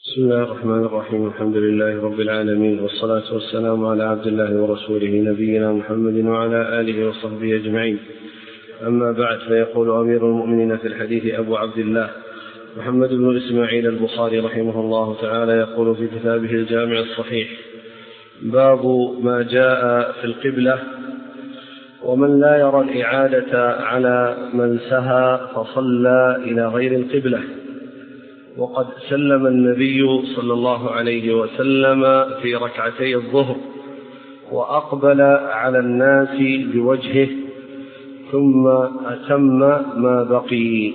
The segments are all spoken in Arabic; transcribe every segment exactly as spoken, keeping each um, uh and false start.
بسم الله الرحمن الرحيم. الحمد لله رب العالمين، والصلاة والسلام على عبد الله ورسوله نبينا محمد وعلى آله وصحبه أجمعين. أما بعد، فيقول أمير المؤمنين في الحديث أبو عبد الله محمد بن إسماعيل البخاري رحمه الله تعالى، يقول في كتابه الجامع الصحيح: باب ما جاء في القبلة ومن لا يرى الإعادة على من سهى فصلى إلى غير القبلة. وقد سلم النبي صلى الله عليه وسلم في ركعتي الظهر وأقبل على الناس بوجهه ثم أتم ما بقي.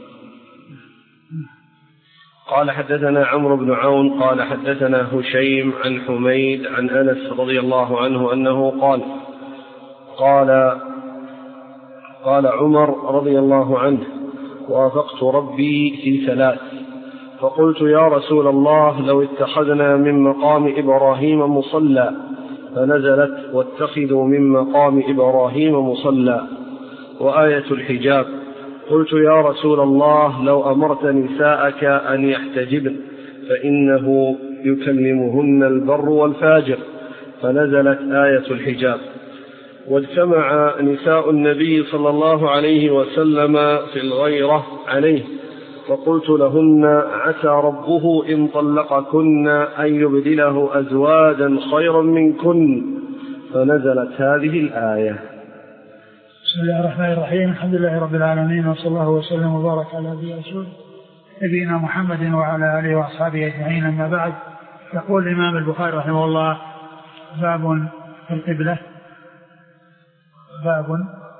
قال: حدثنا عمرو بن عون قال حدثنا هشيم عن حميد عن أنس رضي الله عنه أنه قال قال قال عمر رضي الله عنه: وافقت ربي في ثلاث، فقلت: يا رسول الله، لو اتخذنا من مقام إبراهيم مصلى، فنزلت: واتخذوا من مقام إبراهيم مصلى، وآية الحجاب. قلت: يا رسول الله، لو أمرت نساءك أن يحتجبن فإنه يكلمهن البر والفاجر، فنزلت آية الحجاب. واجتمع نساء النبي صلى الله عليه وسلم في الغيرة عليه، فقلت لهن: عسى ربه إن طلقكن أن يبدله أزواجا خيرا منكن، فنزلت هذه الآية. بسم الله الرحمن الرحيم. الحمد لله رب العالمين، وصلى الله وسلم وبارك على نبينا محمد وعلى آله وأصحابه أجمعين. أما بعد، يقول الإمام البخاري رحمه الله: باب في القبلة. باب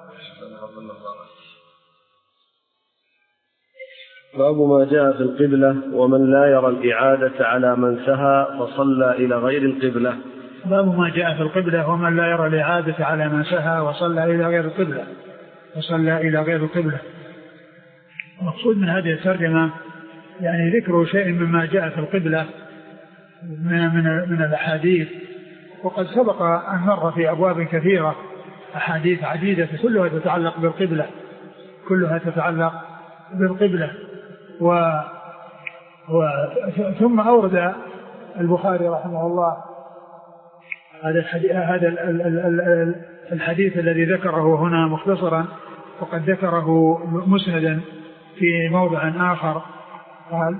باب ما جاء في القبلة ومن لا يرى الإعادة على من سهى فصلى إلى غير القبلة. باب ما جاء في القبلة ومن لا يرى الإعادة على من سهى وصلى إلى غير القبلة وصلى إلى غير القبلة. المقصود من هذه الترجمة يعني ذكر شيء مما جاء في القبلة من من من الأحاديث، وقد سبق أن مر في أبواب كثيرة أحاديث عديدة كلها تتعلق بالقبلة كلها تتعلق بالقبلة و... و... ثم أورد البخاري رحمه الله هذا الحديث, هذا الحديث الذي ذكره هنا مختصرا، وقد ذكره مسندا في موضع آخر. قال: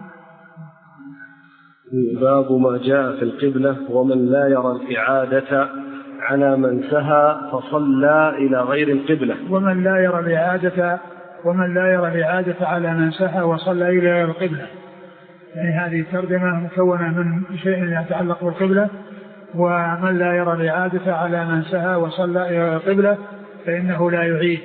باب ما جاء في القبلة ومن لا يرى الإعادة على من سهى فصلى إلى غير القبلة. ومن لا يرى الإعادة ومن لا يرى الإعادة على من سهى وصلى إلى غير القبلة. يعني هذه الترجمة مكونة من شيء يتعلق بالقبلة: ومن لا يرى الإعادة على من سهى وصلى إلى غير القبلة فإنه لا يعيد.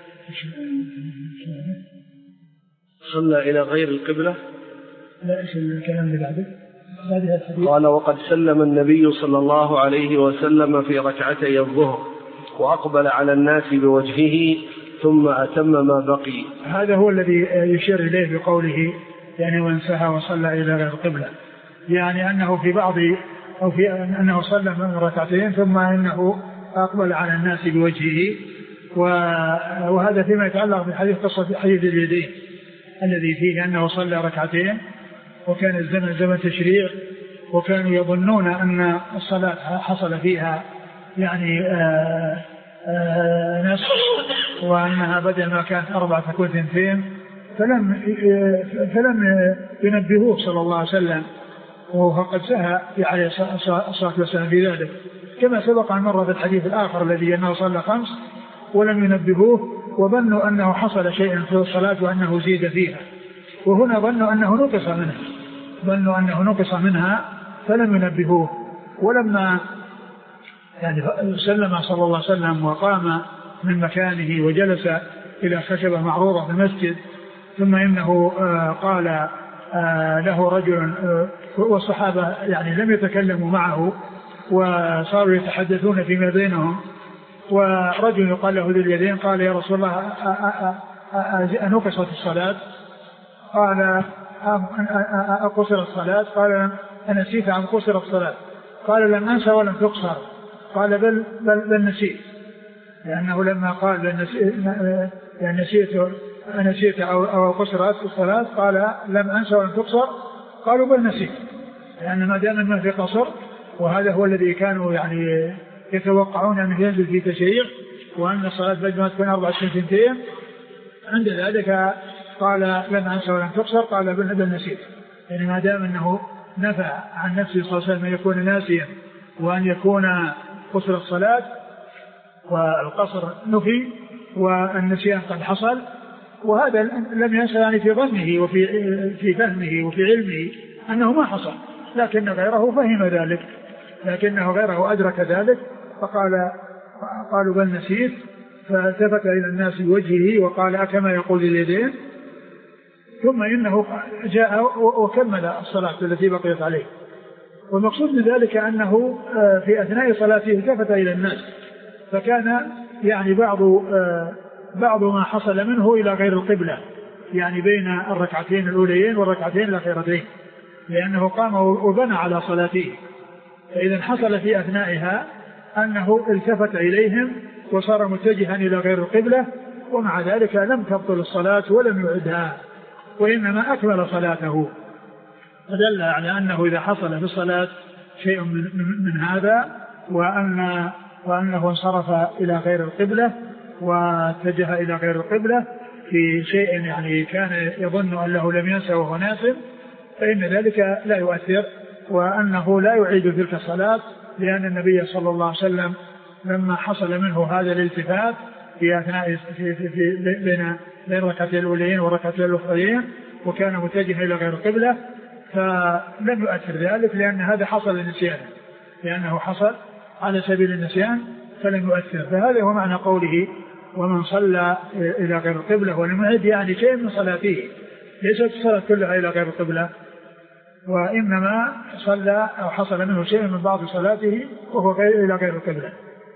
صلى إلى غير القبلة. لا، إيش الكلام اللي بعده؟ قال: وقد سلم النبي صلى الله عليه وسلم في ركعتي الظهر وأقبل على الناس بوجهه ثم أتم ما بقي. هذا هو الذي يشير إليه بقوله يعني وان سهى وصلى إلى غير القبلة، يعني أنه في بعض أو في أنه صلى من ركعتين ثم أنه أقبل على الناس بوجهه. وهذا فيما يتعلق بحديث قصة حديث اليدين الذي فيه أنه صلى ركعتين وكان الزمن زمن تشريع، وكانوا يظنون أن الصلاة حصل فيها يعني آآ آآ نسخ، وأنها بدل ما كانت أربعة تكون اثنتين، فلم فلم ينبهوه صلى الله عليه وسلم، وقد سهى عليه الصلاة والسلام في ذلك، كما سبق أن مر في الحديث الآخر الذي أنه صلى خمس ولم ينبهوه، وظنوا أنه حصل شيء في الصلاة وأنه زيد فيها، وهنا ظنوا أنه نقص منها ظنوا أنه نقص منها فلم ينبهوه. ولما يعني سلم صلى الله عليه وسلم وقام من مكانه وجلس إلى خشبة معروضة في المسجد، ثم إنه قال له رجل، والصحابة يعني لم يتكلموا معه وصاروا يتحدثون فيما بينهم، ورجل يقال له ذي اليدين قال: يا رسول الله، أنقصت الصلاة؟ قال: أقصر الصلاة؟ قال: أنسيت أم قصر الصلاة؟ قال: لم أنسى ولم تقصر. قال: بل, بل, بل نسيت، لأنه لما قال بل نسيت نسيت أو, أو قصرت الصلاة قال: لم أنسى ولم تقصر. قالوا: بل نسيت. لأن ما دام أنه في قصر، وهذا هو الذي كانوا يعني يتوقعون أنه ينزل في تشريع، وأن الصلاة بدل ما تكون أربع سنتين، عند ذلك قال لم أنسى ولم تقصر، قال بل هذا نسيت. يعني ما دام أنه نفع عن نفسه صلى الله عليه وسلم أن يكون ناسيا وأن يكون قصر الصلاة، والقصر نفي والنسيان قد حصل، وهذا لم ينسى يعني في ظنه وفي في فهمه وفي علمه أنه ما حصل، لكن غيره فهم ذلك، لكنه غيره أدرك ذلك فقال قالوا بل نسيت، فالتفت إلى الناس بوجهه وقال أكما يقول اليدين، ثم إنه جاء وكمل الصلاة التي بقيت عليه. والمقصود من ذلك أنه في أثناء صلاته التفت إلى الناس، فكان يعني بعض بعض ما حصل منه إلى غير القبلة، يعني بين الركعتين الأوليين والركعتين الأخيرتين، لأنه قام وبنى على صلاته. فإذا حصل في أثنائها أنه التفت إليهم وصار متجها إلى غير القبلة، ومع ذلك لم تبطل الصلاة ولم يعدها، وإنما أكمل صلاته. فدل على أنه إذا حصل في الصلاة شيء من, من هذا وأن وأنه انصرف إلى غير القبلة واتجه إلى غير القبلة في شيء يعني كان يظن أنه لم ينسى وهو ناسٍ، فإن ذلك لا يؤثر، وأنه لا يعيد تلك الصلاة، لأن النبي صلى الله عليه وسلم لما حصل منه هذا الالتفات في أثناء في في في بين بين الركعتين الأوليين والركعتين الأخرين وكان متجها إلى غير القبلة، فلم يؤثر ذلك، لأن هذا حصل نسيانا، لأنه حصل على سبيل النسيان فلم يؤثر. فهذا هو معنى قوله ومن صلى إلى غير القبلة ولم يعد، يعني شيء من صلاته، ليست الصلاة كلها إلى غير القبلة، وإنما صلى أو حصل منه شيء من بعض صلاته وهو غير إلى غير القبلة.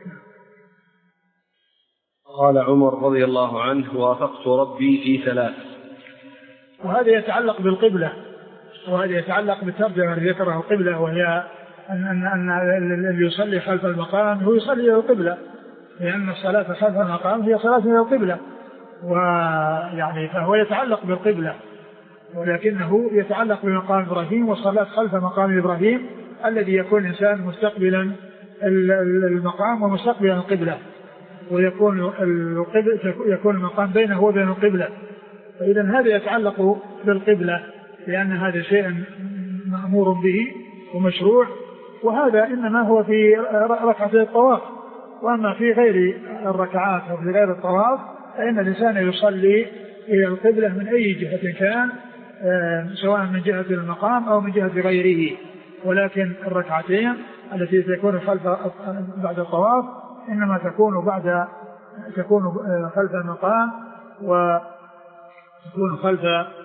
قال عمر رضي الله عنه وافقت ربي في ثلاث. وهذا يتعلق بالقبلة، وهذا يتعلق بالترجمة التي ذكرها القبلة، وهي أن, أن, أن اللي يصلي خلف المقام هو يصلي إلى القبلة، لأن الصلاة خلف المقام هي صلاة إلى القبلة، ويعني فهو يتعلق بالقبلة، ولكنه يتعلق بمقام إبراهيم، والصلاة خلف مقام إبراهيم الذي يكون إنسان مستقبلا المقام ومستقبلا القبلة، ويكون القبلة يكون المقام بينه وبين القبلة. فإذا هذا يتعلق بالقبلة، لأن هذا شيء مأمور به ومشروع، وهذا إنما هو في ركعتي الطواف، وأما في غير الركعات أو في غير الطواف فإن الإنسان يصلي إلى القبلة من أي جهة كان، سواء من جهة المقام أو من جهة غيره، ولكن الركعتين التي تكون خلف بعد الطواف إنما تكون بعد تكون خلف المقام، وتكون خلف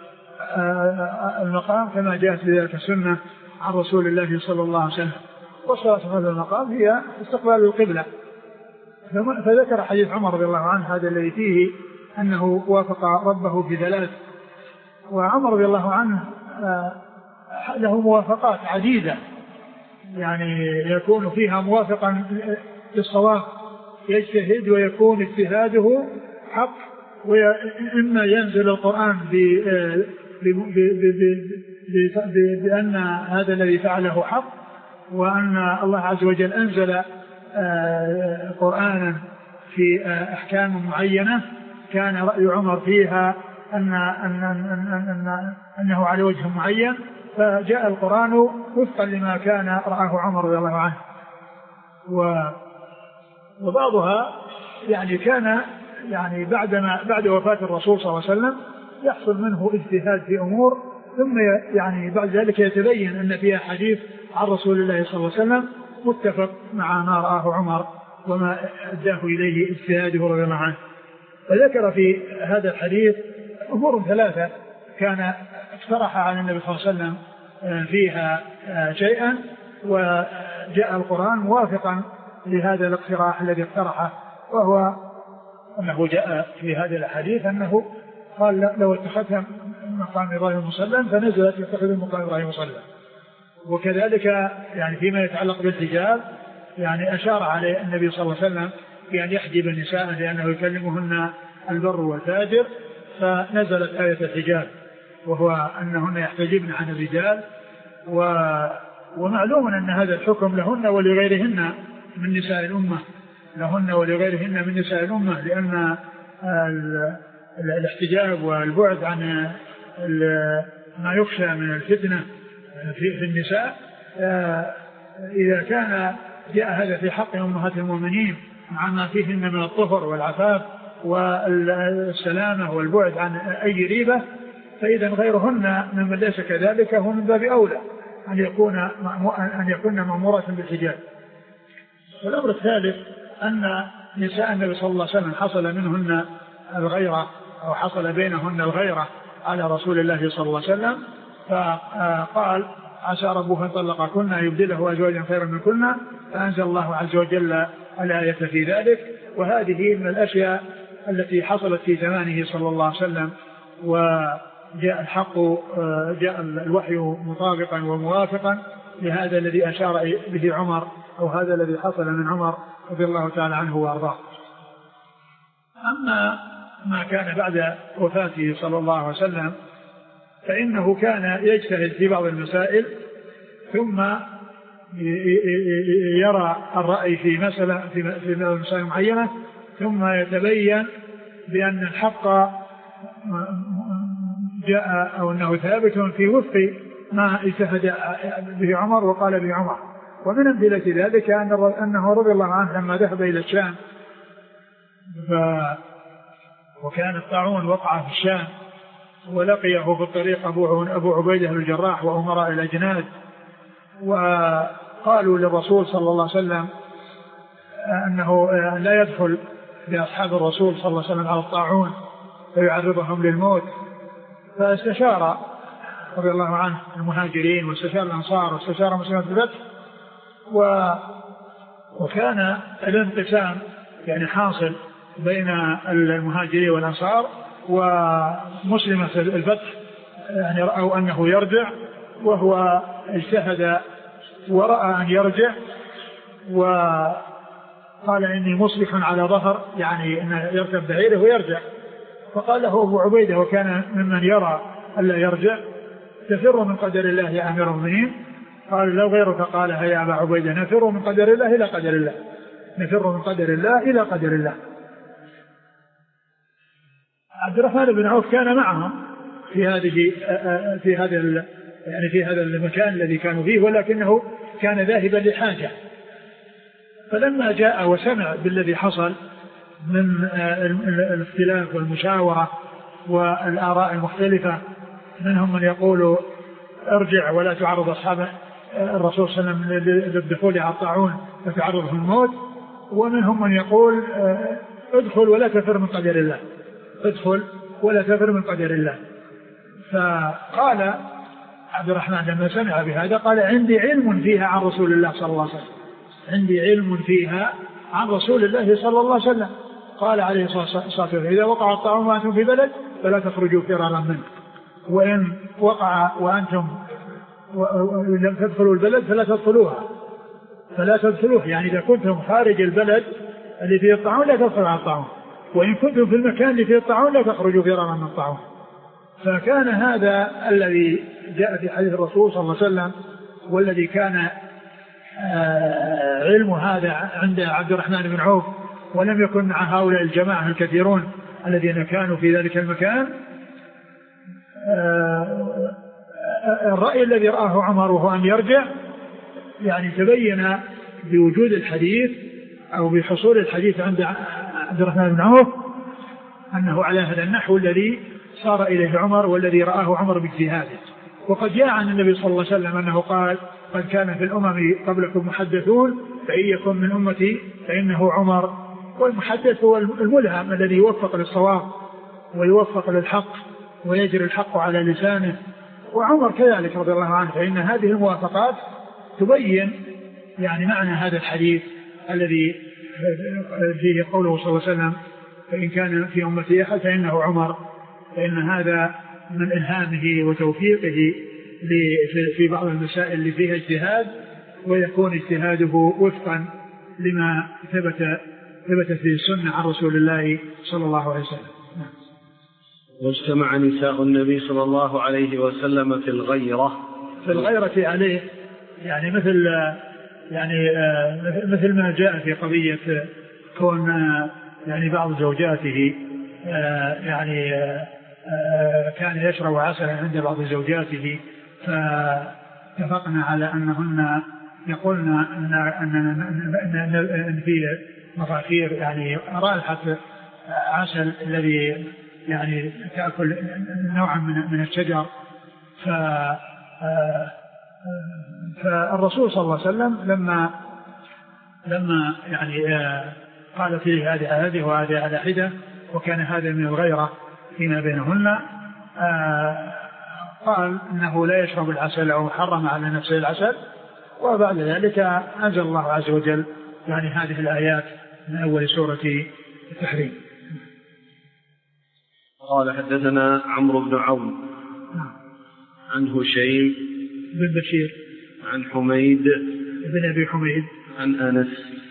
المقام كما جاءت بذلك السنة عن رسول الله صلى الله عليه وسلم. والصلاة خلف المقام هي استقبال القبلة. فذكر حديث عمر رضي الله عنه هذا الذي فيه أنه وافق ربه بثلاث. وعمر رضي الله عنه له موافقات عديدة، يعني يكون فيها موافقا للصواب، يجتهد ويكون اجتهاده حق، وإما ينزل القرآن بأن هذا الذي فعله حق، وأن الله عز وجل أنزل قرآنا في أحكام معينة كان رأي عمر فيها أن أن أن أن أنه على وجه معين، فجاء القرآن وفقا لما كان رآه عمر رضي الله عنه. وبعضها يعني كان يعني بعدما بعد وفاة الرسول صلى الله عليه وسلم يحصل منه اجتهاد في أمور، ثم يعني بعد ذلك يتبين أن فيها حديث عن رسول الله صلى الله عليه وسلم متفق مع ما رآه عمر وما أداه إليه اجتهاده رضي الله عنه. فذكر في هذا الحديث أمور ثلاثة كان اقترح عن النبي صلى الله عليه وسلم فيها شيئا، وجاء القرآن موافقا لهذا الاقتراح الذي اقترحه، وهو أنه جاء في هذا الحديث أنه قال لو اتخذت مقام إبراهيم مصلى فنزلت يتخذ مقام إبراهيم مصلى. وكذلك يعني فيما يتعلق بالحجاب يعني أشار عليه النبي صلى الله عليه وسلم بأن يحجب النساء لأنه يكلمهن البر والفاجر، فنزلت آية الحجاب وهو أنهن يحتجبن عن الرجال و ومعلوم أن هذا الحكم لهن ولغيرهن من نساء الأمة، لهن ولغيرهن من نساء الأمة، لأن الاحتجاب والبعد عن ما يخشى من الفتنة في النساء إذا كان جاء هذا في حق أمهات المؤمنين مع ما فيهن من الطهر والعفاف والسلامة والبعد عن أي ريبة، فإذا غيرهن ممن ليس كذلك هو من باب أولى أن يكون أن يكون مأمورة بالحجاب. والأمر الثالث أن نساء النبي صلى الله عليه وسلم حصل منهن الغيرة أو حصل بينهن الغيرة على رسول الله صلى الله عليه وسلم، فقال عسى ربه أن طلقكن يبدله أزواجا خيرا منكن، فأنزل الله عز وجل الآية في ذلك. وهذه من الأشياء التي حصلت في زمانه صلى الله عليه وسلم، وجاء الحق جاء الوحي مطابقا وموافقا لهذا الذي أشار به عمر أو هذا الذي حصل من عمر رضي الله تعالى عنه وأرضاه. أما ما كان بعد وفاته صلى الله عليه وسلم فإنه كان يجتهد في بعض المسائل ثم يرى الرأي في مسألة في مسائل معينة ثم يتبين بأن الحق جاء أو أنه ثابت في وفق ما اجتهد به عمر وقال به عمر. ومن أمثلة ذلك أنه رضي الله عنه لما ذهب إلى الشام ف وكان الطاعون وقع في الشام ولقيه في الطريق أبو عبيدة بن الجراح وأمراء الأجناد، وقالوا للرسول صلى الله عليه وسلم أنه لا يدخل بأصحاب الرسول صلى الله عليه وسلم على الطاعون فيعرضهم للموت. فاستشار رضي الله عنه المهاجرين واستشار الأنصار واستشار مسلمة الفتح، وكان الانقسام يعني حاصل بين المهاجرين والأنصار، ومسلمة الفتح يعني رأوا أنه يرجع وهو اجتهد ورأى أن يرجع، وقال إني مصبح على ظهر يعني أن يركب بعيره ويرجع. فقال له أبو عبيدة وكان ممن يرى ألا يرجع تفر من قدر الله يا أمير المؤمنين؟ قال لو غيرك قالها يا أبا عبيدة نفر من قدر الله إلى قدر الله، نفر من قدر الله إلى قدر الله. عبد الرحمن بن عوف كان معهم في هذه في هذا يعني في هذا المكان الذي كانوا فيه، ولكنه كان ذاهبا لحاجة. فلما جاء وسمع بالذي حصل من الاختلاف والمشاورة والآراء المختلفة، منهم من يقول ارجع ولا تعرض أصحاب الرسول صلى الله عليه وسلم للدخول على الطاعون فتعرضهم الموت، ومنهم من يقول ادخل ولا تفر من قدر الله، ادخل ولا تفر من قدر الله. فقال عبد الرحمن لما سمع بهذا قال عندي علم فيها عن رسول الله صلى الله عليه وسلم، عندي علم فيها عن رسول الله صلى الله عليه وسلم. قال عليه الصلاة والسلام إذا وقع الطاعون وأنتم في بلد فلا تخرجوا فرارا منه، وإن وقع وأنتم لم تدخلوا البلد فلا تدخلوها فلا تدخلوه يعني إذا كنتم خارج البلد اللي فيه الطاعون لا تدخلوا على الطاعون، وإن كنتم في المكان اللي فيه الطاعون لا تخرجوا فرارا من الطاعون. فكان هذا الذي جاء في حديث الرسول صلى الله عليه وسلم والذي كان علم هذا عند عبد الرحمن بن عوف، ولم يكن مع هؤلاء الجماعة الكثيرون الذين كانوا في ذلك المكان. الرأي الذي رآه عمر وهو أن يرجع يعني تبين بوجود الحديث أو بحصول الحديث عند عبد الرحمن بن عوف أنه على هذا النحو الذي صار إليه عمر والذي رآه عمر باجتهاده. وقد جاء عن النبي صلى الله عليه وسلم أنه قال قد كان في الأمم قبلكم محدثون فإن يكن من أمتي فإنه عمر. والمحدث هو الملهم الذي يوفق للصواب ويوفق للحق ويجري الحق على لسانه، وعمر كذلك رضي الله عنه. فإن هذه الموافقات تبين يعني معنى هذا الحديث الذي فيه قوله صلى الله عليه وسلم فإن كان في أمتي أحد فإنه عمر، فإن هذا من إلهامه وتوفيقه في بعض المسائل اللي فيها اجتهاد، ويكون اجتهاده وفقا لما ثبت ثبت في السنة عن رسول الله صلى الله عليه وسلم. واجتمع نساء النبي صلى الله عليه وسلم في الغيرة في الغيرة عليه يعني مثل يعني مثل ما جاء في قضية كون يعني بعض زوجاته يعني كان يشرب عسلا عند بعض زوجاته، فاتفقنا على أنهن يقولن أن, أن, أن في مفاخير يعني رائحة عسل الذي يعني تأكل نوعا من, من الشجر. ف فالرسول صلى الله عليه وسلم لما لما يعني قال فيه هذه هذه وهذه على حدة، وكان هذا من الغيرة فيما بينهن، قال إنه لا يشرب العسل أو حرم على نفسه العسل. وبعد ذلك أنزل الله عز وجل يعني هذه الآيات من أول سورة التحريم. قال حدثنا عمرو بن عون عن هشيم بن بشير عن حميد بن أبي حميد عن أنس.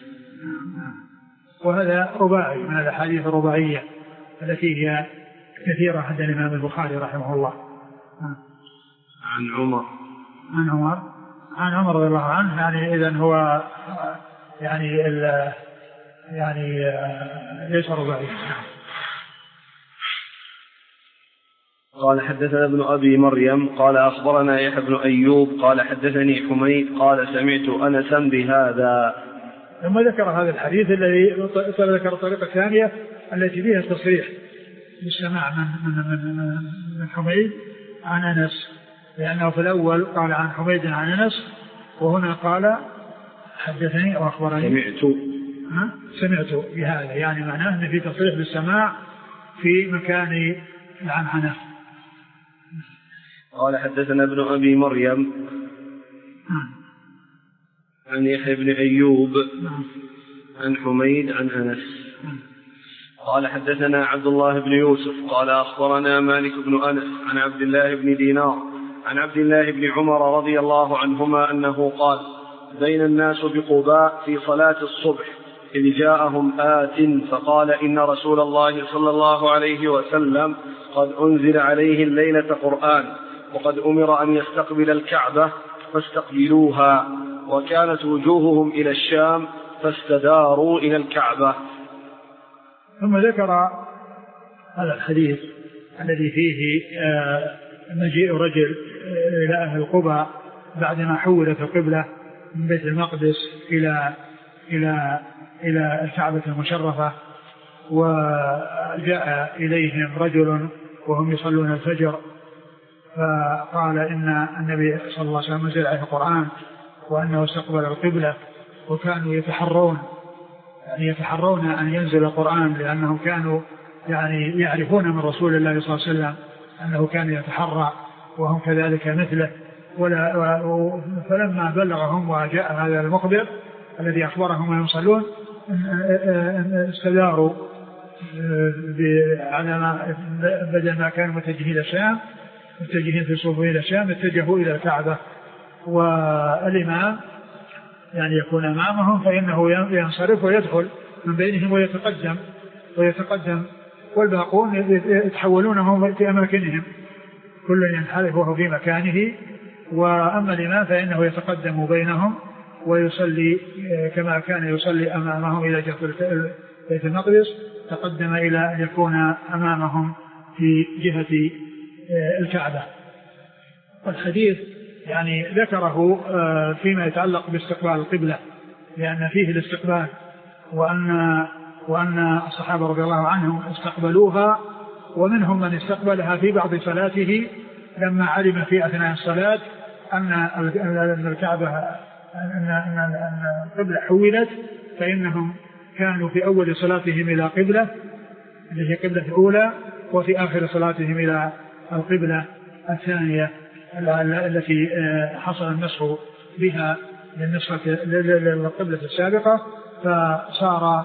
وهذا رباعي من الأحاديث الرباعية التي هي كثيرة عند الإمام البخاري رحمه الله. عن عمر عن عمر عن عمر رضي الله عنه، يعني إذن هو يعني يعني ليس رباعي. قال حدثنا ابن أبي مريم قال أخبرنا يحيى بن أيوب قال حدثني حميد قال سمعت أنسا بهذا. ثم ذكر هذا الحديث الذي ذكر الطريقة الثانية التي فيها التصريح بالسماع من من من, من حميد عن أنس، لأنه في الأول قال عن حميد عن أنس، وهنا قال حدثني وأخبرني سمعت ها؟ سمعت بهذا، يعني معناه أن في تصريح بالسماع في مكان العنعنة. قال حدثنا ابن أبي مريم عن يحيى بن أيوب عن حميد عن أنس قال حدثنا عبد الله بن يوسف قال أخبرنا مالك بن أنس عن عبد الله بن دينار عن عبد الله بن عمر رضي الله عنهما أنه قال بين الناس بقباء في صلاة الصبح إذ جاءهم آت فقال إن رسول الله صلى الله عليه وسلم قد أنزل عليه الليلة قرآن وقد أمر أن يستقبل الكعبة فاستقبلوها، وكانت وجوههم إلى الشام فاستداروا إلى الكعبة. ثم ذكر هذا الحديث الذي فيه مجيء رجل إلى أهل قباء بعدما حولت القبلة من بيت المقدس إلى إلى إلى الكعبة المشرفة، وجاء إليهم رجل وهم يصلون الفجر، فقال إن النبي صلى الله عليه وسلم نزل عليه القرآن وأنه استقبل القبلة، وكانوا يتحرون يعني يتحرون أن ينزل القرآن، لأنهم كانوا يعني يعرفون من رسول الله صلى الله عليه وسلم أنه كان يتحرى وهم كذلك مثله. ولا فلما بلغهم وجاء هذا المخبر الذي أخبرهم أنهم يصلون استداروا على ما بدل ما كانوا متجهين إلى الشام متجهين في صفوف إلى الشام اتجهوا إلى الكعبة، والإمام يعني يكون أمامهم فإنه ينصرف ويدخل من بينهم ويتقدم ويتقدم والباقون يتحولونهم في أماكنهم، كل ينحرف وهو في مكانه. وأما الإمام فإنه يتقدم بينهم ويصلي كما كان يصلي أمامهم إلى جهة بيت المقدس، تقدم إلى أن يكون أمامهم في جهة الكعبة. والحديث يعني ذكره فيما يتعلق باستقبال القبلة، لأن فيه الاستقبال، وأن وأن الصحابة رضي الله عنهم استقبلوها، ومنهم من استقبلها في بعض صلاته لما علم في أثناء الصلاة أن الكعبة أن القبلة حولت، فإنهم كانوا في أول صلاتهم إلى قبلة اللي هي قبلة الأولى، وفي آخر صلاتهم إلى القبلة الثانية التي حصل النسخ بها للقبلة السابقة، فصار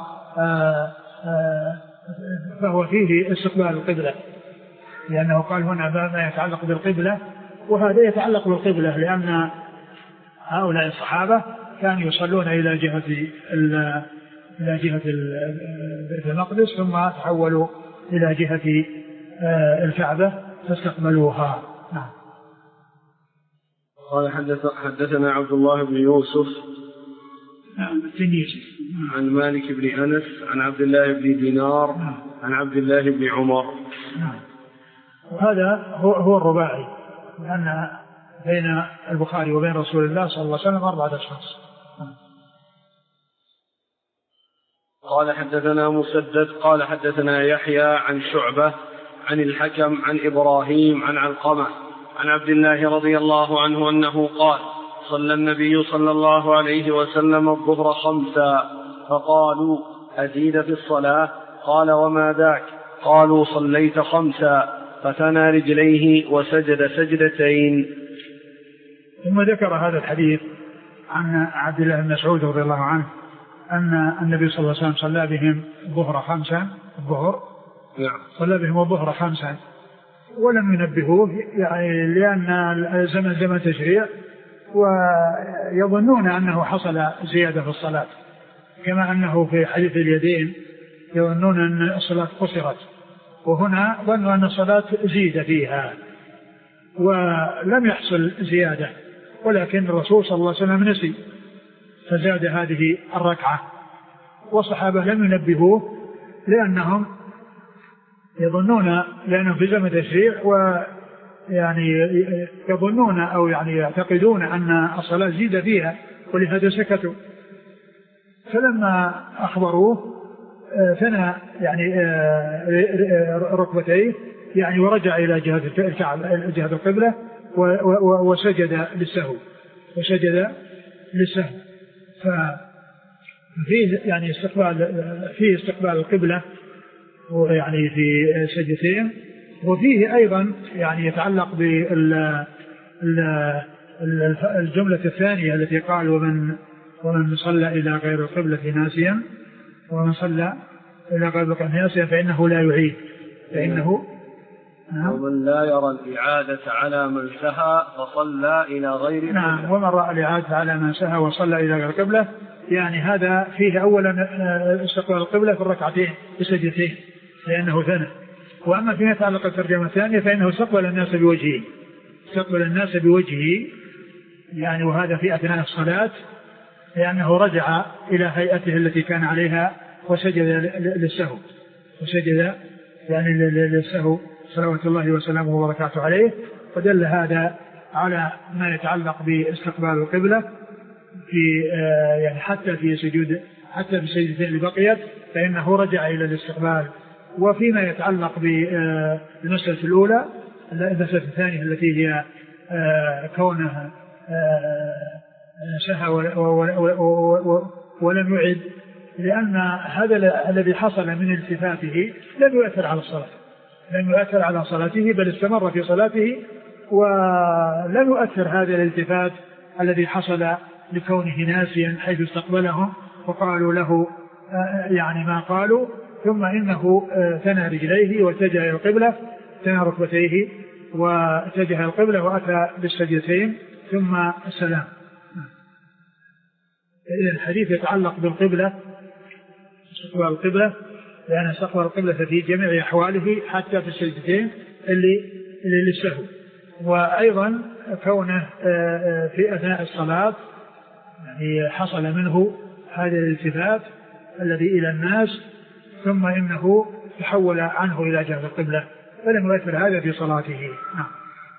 فهو فيه استقبال القبلة، لأنه قال هنا ما يتعلق بالقبلة، وهذا يتعلق بالقبلة لأن هؤلاء الصحابة كانوا يصلون إلى جهة إلى جهة بيت المقدس ثم تحولوا إلى جهة الكعبة فاستقبلوها. نعم. قال حدثنا عبد الله بن يوسف عن مالك بن أنس عن عبد الله بن دينار عن عبد الله بن عمر. وهذا هو, هو الرباعي، لأن بين البخاري وبين رسول الله صلى الله عليه وسلم أربعة أشخاص. قال حدثنا مسدد قال حدثنا يحيى عن شعبة عن الحكم عن إبراهيم عن علقمة عن عبد الله رضي الله عنه أنه قال صلى النبي صلى الله عليه وسلم الظهر خمسا فقالوا أزيد في الصلاة؟ قال وما ذاك؟ قالوا صليت خمسا، فثنى رجليه وسجد سجدتين. ثم ذكر هذا الحديث عن عبد الله بن مسعود رضي الله عنه أن النبي صلى الله عليه وسلم صلى بهم الظهر خمسا الظهر نعم صلى بهم الظهر خمسا ولم ينبهوه، يعني لأن الزمن زمن تشريع ويظنون أنه حصل زيادة في الصلاة، كما أنه في حديث اليدين يظنون أن الصلاة قصرت، وهنا ظنوا أن الصلاة زيد فيها ولم يحصل زيادة، ولكن الرسول صلى الله عليه وسلم نسي فزاد هذه الركعة، والصحابة لم ينبهوه لأنهم يظنون لأنه في زمن تشريع ويعني يظنون أو يعني يعتقدون أن الصلاة زيد فيها، ولهذا سكتوا. فلما أخبروه ثنى يعني ركبتيه يعني ورجع إلى جهة جهة القبلة وسجد للسهو وسجد للسهو ففيه يعني استقبال فيه استقبال القبلة ويعني في سجدتين، وفيه أيضا يعني يتعلق بالجملة الثانية التي قال ومن ومن صلى إلى غير القبلة ناسيا ومن صلى إلى غير القبلة ناسيا فإنه لا يعيد فإنه ومن لا يرى الإعادة على من سهى وصلى إلى غير القبلة. نعم، ومن رأى الإعادة على من سهى وصلى إلى غير القبلة، يعني هذا فيه أولا استقبال القبلة في الركعتين بسجدتين لأنه ثنى. وأما فيما يتعلق الترجمة الثانية فإنه استقبل الناس بوجهه استقبل الناس بوجهه يعني وهذا في أثناء الصلاة، لأنه رجع إلى هيئته التي كان عليها وسجد للسهو وسجد يعني للسهو صلوات الله وسلامه وبركاته عليه. فدل هذا على ما يتعلق باستقبال القبلة في يعني حتى في سجود حتى في السجدتين اللي بقيت فإنه رجع إلى الاستقبال. وفيما يتعلق بالمسألة الأولى المسألة الثانية التي هي كونها سهى ولم يعد، لأن هذا الذي حصل من التفاته لم يؤثر على الصلاة لم يؤثر على صلاته بل استمر في صلاته، ولم يؤثر هذا الالتفات الذي حصل لكونه ناسيا حيث استقبلهم وقالوا له يعني ما قالوا، ثم إنه ثنى رجليه واتجه إلى القبلة ثنى ركبتيه واتجه القبلة وأتى بالسجدتين ثم السلام. الحديث يتعلق بالقبلة استقبال القبلة، لأن استقبال القبلة في جميع أحواله حتى في السجدتين اللي اللي للسهو، وأيضا كونه في أثناء الصلاة يعني حصل منه هذا الالتفات الذي إلى الناس ثم إنه تحول عنه إلى جهة القبلة فلم يؤثر هذا في صلاته. نعم.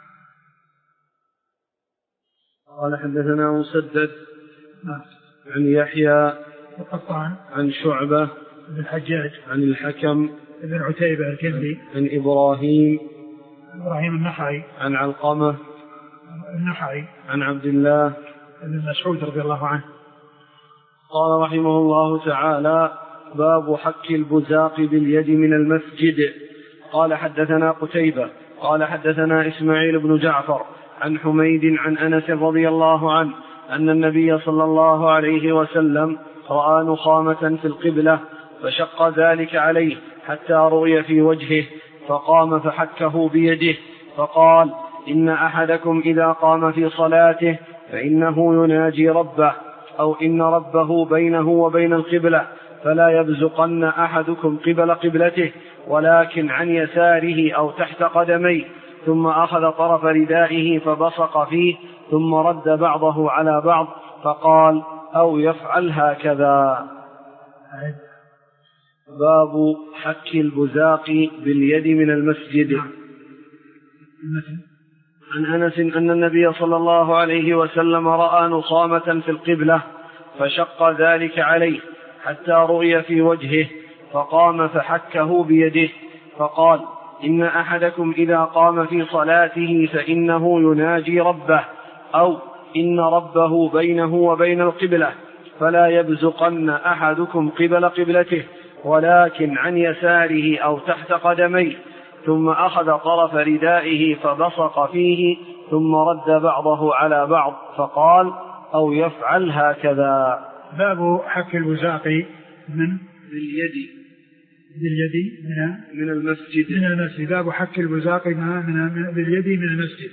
قال حدثنا مسدد عن يحيى القطان عن شعبة بن الحجاج عن الحكم بن عتيبة الكندي عن إبراهيم إبراهيم النخعي عن علقمة النخعي عن عبد الله بن مسعود رضي الله عنه قال رحمه الله تعالى باب حك البزاق باليد من المسجد. قال حدثنا قتيبة قال حدثنا إسماعيل بن جعفر عن حميد عن أنس رضي الله عنه أن النبي صلى الله عليه وسلم رأى نخامة في القبلة فشق ذلك عليه حتى رؤي في وجهه فقام فحكه بيده فقال إن أحدكم إذا قام في صلاته فإنه يناجي ربه أو إن ربه بينه وبين القبلة فلا يبزقن أحدكم قبل قبلته ولكن عن يساره أو تحت قدميه، ثم أخذ طرف ردائه فبصق فيه ثم رد بعضه على بعض فقال أو يفعل هكذا. باب حك البزاق باليد من المسجد. عن أنس أن النبي صلى الله عليه وسلم رأى نصامة في القبلة فشق ذلك عليه حتى رؤي في وجهه فقام فحكه بيده فقال إن أحدكم إذا قام في صلاته فإنه يناجي ربه أو إن ربه بينه وبين القبلة فلا يبزقن أحدكم قبل قبلته ولكن عن يساره أو تحت قدميه ثم أخذ طرف ردائه فبصق فيه ثم رد بعضه على بعض فقال أو يفعل هكذا. باب حك البزاق من باليد باليد من من المسجد من المسجد. باب حك البزاق من باليد من المسجد.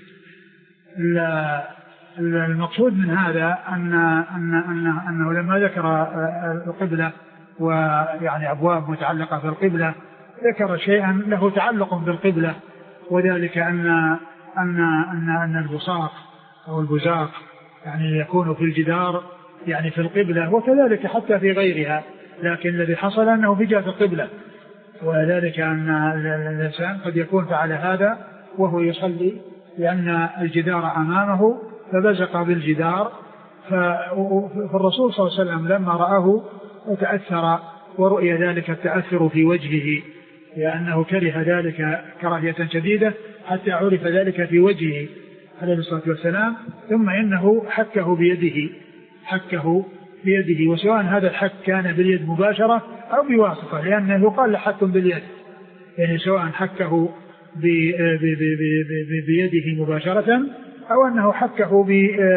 المقصود من هذا أن أن أن أنه لما ذكر القبلة ويعني أبواب متعلقة في القبلة ذكر شيئا له تعلق بالقبلة، وذلك أن أن أن أن البصاق أو البزاق يعني يكون في الجدار يعني في القبلة، وكذلك حتى في غيرها، لكن الذي حصل أنه في جهة القبلة، وذلك أن الإنسان قد يكون فعل هذا وهو يصلي لأن الجدار أمامه فبزق بالجدار، فالرسول صلى الله عليه وسلم لما رآه تأثر ورؤي ذلك التأثر في وجهه لأنه كره ذلك كراهية شديدة حتى عرف ذلك في وجهه عليه الصلاة والسلام، ثم إنه حكه بيده حكه بيده وسواء هذا الحك كان باليد مباشرة أو بواسطة، لأنه يقال حك باليد، يعني سواء حكه بيده مباشرة أو أنه حكه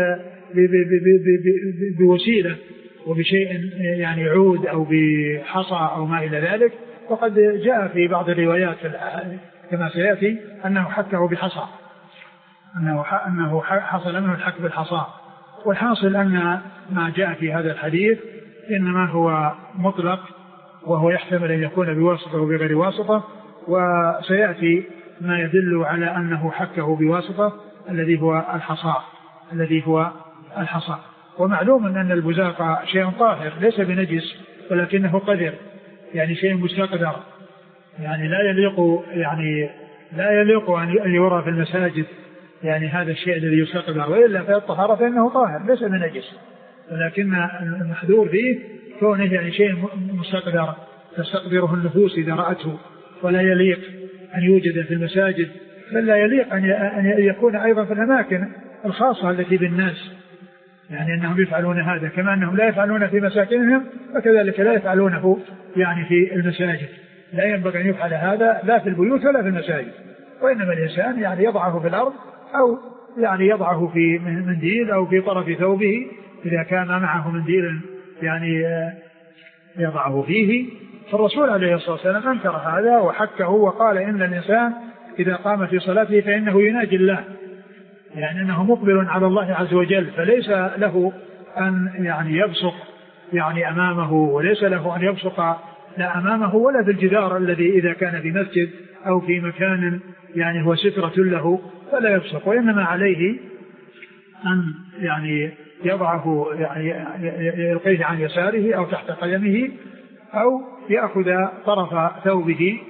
بوسيلة وبشيء يعني عود أو بحصى أو ما إلى ذلك. وقد جاء في بعض الروايات كما سيأتي أنه حكه بحصى، أنه أنه حصل منه الحك بالحصى. والحاصل أن ما جاء في هذا الحديث إنما هو مطلق، وهو يحتمل أن يكون بواسطة وبغير واسطة، وسيأتي ما يدل على أنه حكه بواسطة الذي هو الحصى الذي هو الحصى. ومعلوم أن البزاق شيء طاهر ليس بنجس ولكنه قذر، يعني شيء مستقذر، يعني لا يليق يعني لا يليق أن يرى في المساجد يعني هذا الشيء الذي يستقذر، وإلا في الطهارة فإنه طاهر ليس بنجس، ولكن المحذور فيه كونه يعني شيء مستقذر تستقذره النفوس إذا رأته، ولا يليق أن يوجد في المساجد، بل لا يليق أن يكون أيضا في الأماكن الخاصة التي بالناس، يعني أنهم يفعلون هذا كما أنهم لا يفعلون في مساكنهم فكذلك لا يفعلونه يعني في المساجد. لا ينبغي أن يفعل هذا لا في البيوت ولا في المساجد، وإنما الإنسان يعني يضعه في الأرض أو يعني يضعه في منديل أو في طرف ثوبه إذا كان معه منديل يعني يضعه فيه. فالرسول عليه الصلاة والسلام أنكر هذا وحكه وقال إن الإنسان إذا قام في صلاته فإنه يناجي الله، يعني أنه مقبل على الله عز وجل، فليس له أن يعني يبصق يعني أمامه، وليس له أن يبصق لا أمامه ولا في الجدار الذي إذا كان في مسجد أو في مكان يعني هو سترة له فلا يبصق، وإنما عليه أن يعني يضعه يعني يلقيه عن يساره أو تحت قدمه أو يأخذ طرف ثوبه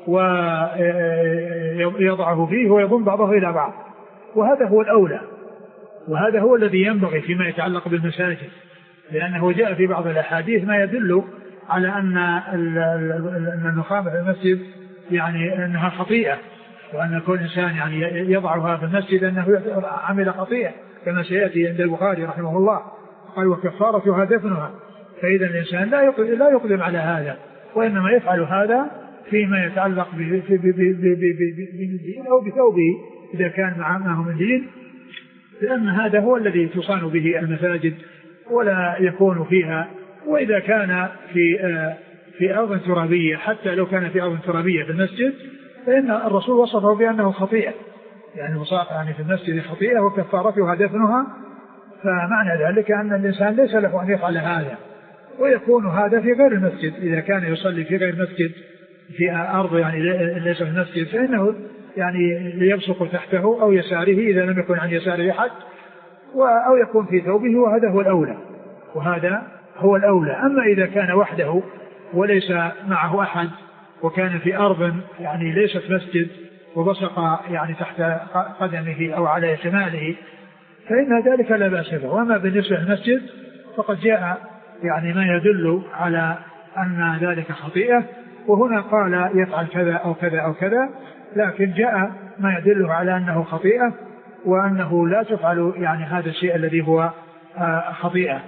ويضعه فيه ويضم بعضه إلى بعض، وهذا هو الأولى، وهذا هو الذي ينبغي فيما يتعلق بالمساجد، لأنه جاء في بعض الأحاديث ما يدل على أن النخامة في المسجد يعني أنها خطيئة، وأن كل إنسان يعني يضعها في المسجد أنه عمل خطيئة كما سيأتي عند البخاري رحمه الله قال وكفارتها دفنها. فإذا الإنسان لا يقدم على هذا، وإنما يفعل هذا فيما يتعلق بمنديل أو بثوبه إذا كان معه منديل، لأن هذا هو الذي تصان به المساجد ولا يكون فيها. وإذا كان في في أرض ترابية، حتى لو كان في أرض ترابية في المسجد، فإن الرسول وصفه بأنه خطيئة، يعني مصاف يعني في المسجد خطيئة وكفارتها دفنها. فمعنى ذلك أن الإنسان ليس له أن يفعل هذا، ويكون هذا في غير المسجد. إذا كان يصلي في غير مسجد في أرض يعني ليس في المسجد فإنه يعني يبصق تحته أو يساره إذا لم يكن عن يساره أحد، أو يكون في ثوبه، وهذا هو الأولى وهذا هو الأولى. أما إذا كان وحده وليس معه أحد وكان في أرض يعني ليست مسجد وبصق يعني تحت قدمه أو على شماله فإن ذلك لا بأس به. وأما بالنسبة للمسجد فقد جاء يعني ما يدل على أن ذلك خطيئة، وهنا قال يفعل كذا أو كذا أو كذا، لكن جاء ما يدل على أنه خطيئة وأنه لا تفعل يعني هذا الشيء الذي هو خطيئة.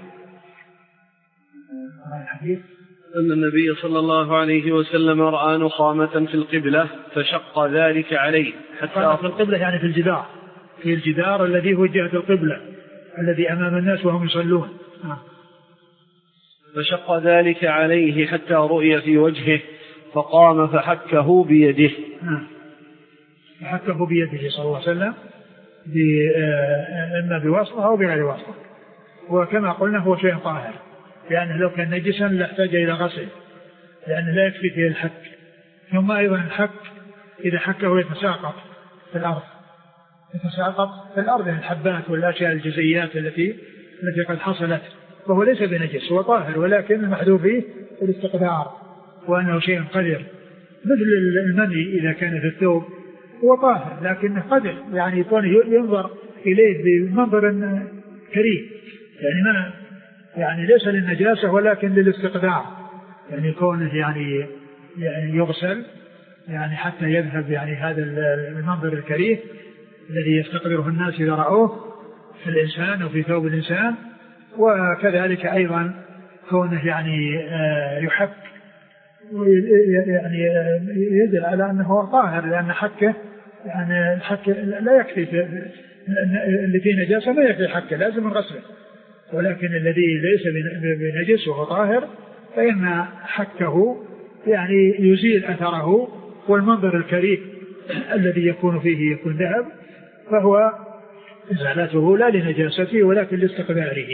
الحديث أن النبي صلى الله عليه وسلم رأى نخامة في القبلة فشق ذلك عليه حتى في القبلة يعني في الجدار، في الجدار الذي هو جهة القبلة الذي أمام الناس وهم يصلون. فشق ذلك عليه حتى رؤي في وجهه فقام فحكه بيده. فحكه بيده صلى الله عليه وسلم إما بواسطة أو بغير واسطة. وكما قلنا هو شيء طاهر، لأنه لو كان نجسا لاحتاج إلى غسل لأنه لا يكفي فيه الحك. ثم أيضا الحك إذا حكه يتساقط في الأرض، يتساقط في الأرض الحبات والأشياء الجزيئات التي التي قد حصلت، فهو ليس بنجس، هو طاهر، ولكن المحذور فيه الاستقذار وأنه شيء قذر، مثل المني إذا كان في الثوب هو طاهر لكنه قذر، يعني يكون ينظر إليه بمنظر كريم، يعني ما يعني ليس للنجاسة ولكن للاستقذار، يعني كونه يعني يعني يغسل يعني حتى يذهب يعني هذا المنظر الكريم الذي يستقذره الناس إذا رأوه في الإنسان أو في ثوب الإنسان. وكذلك أيضا كونه يعني يحك يعني يدل على أنه طاهر، لأن حكه يعني الحك لا يكفي، اللي فيه نجاسة ما يكفي حكه، لازم غسله، ولكن الذي ليس بنجس وهو طاهر فإن حكه يعني يزيل أثره، والمنظر الكريم الذي يكون فيه يكون ذهب، فهو إزالته لا لنجاسته ولكن لاستقذاره،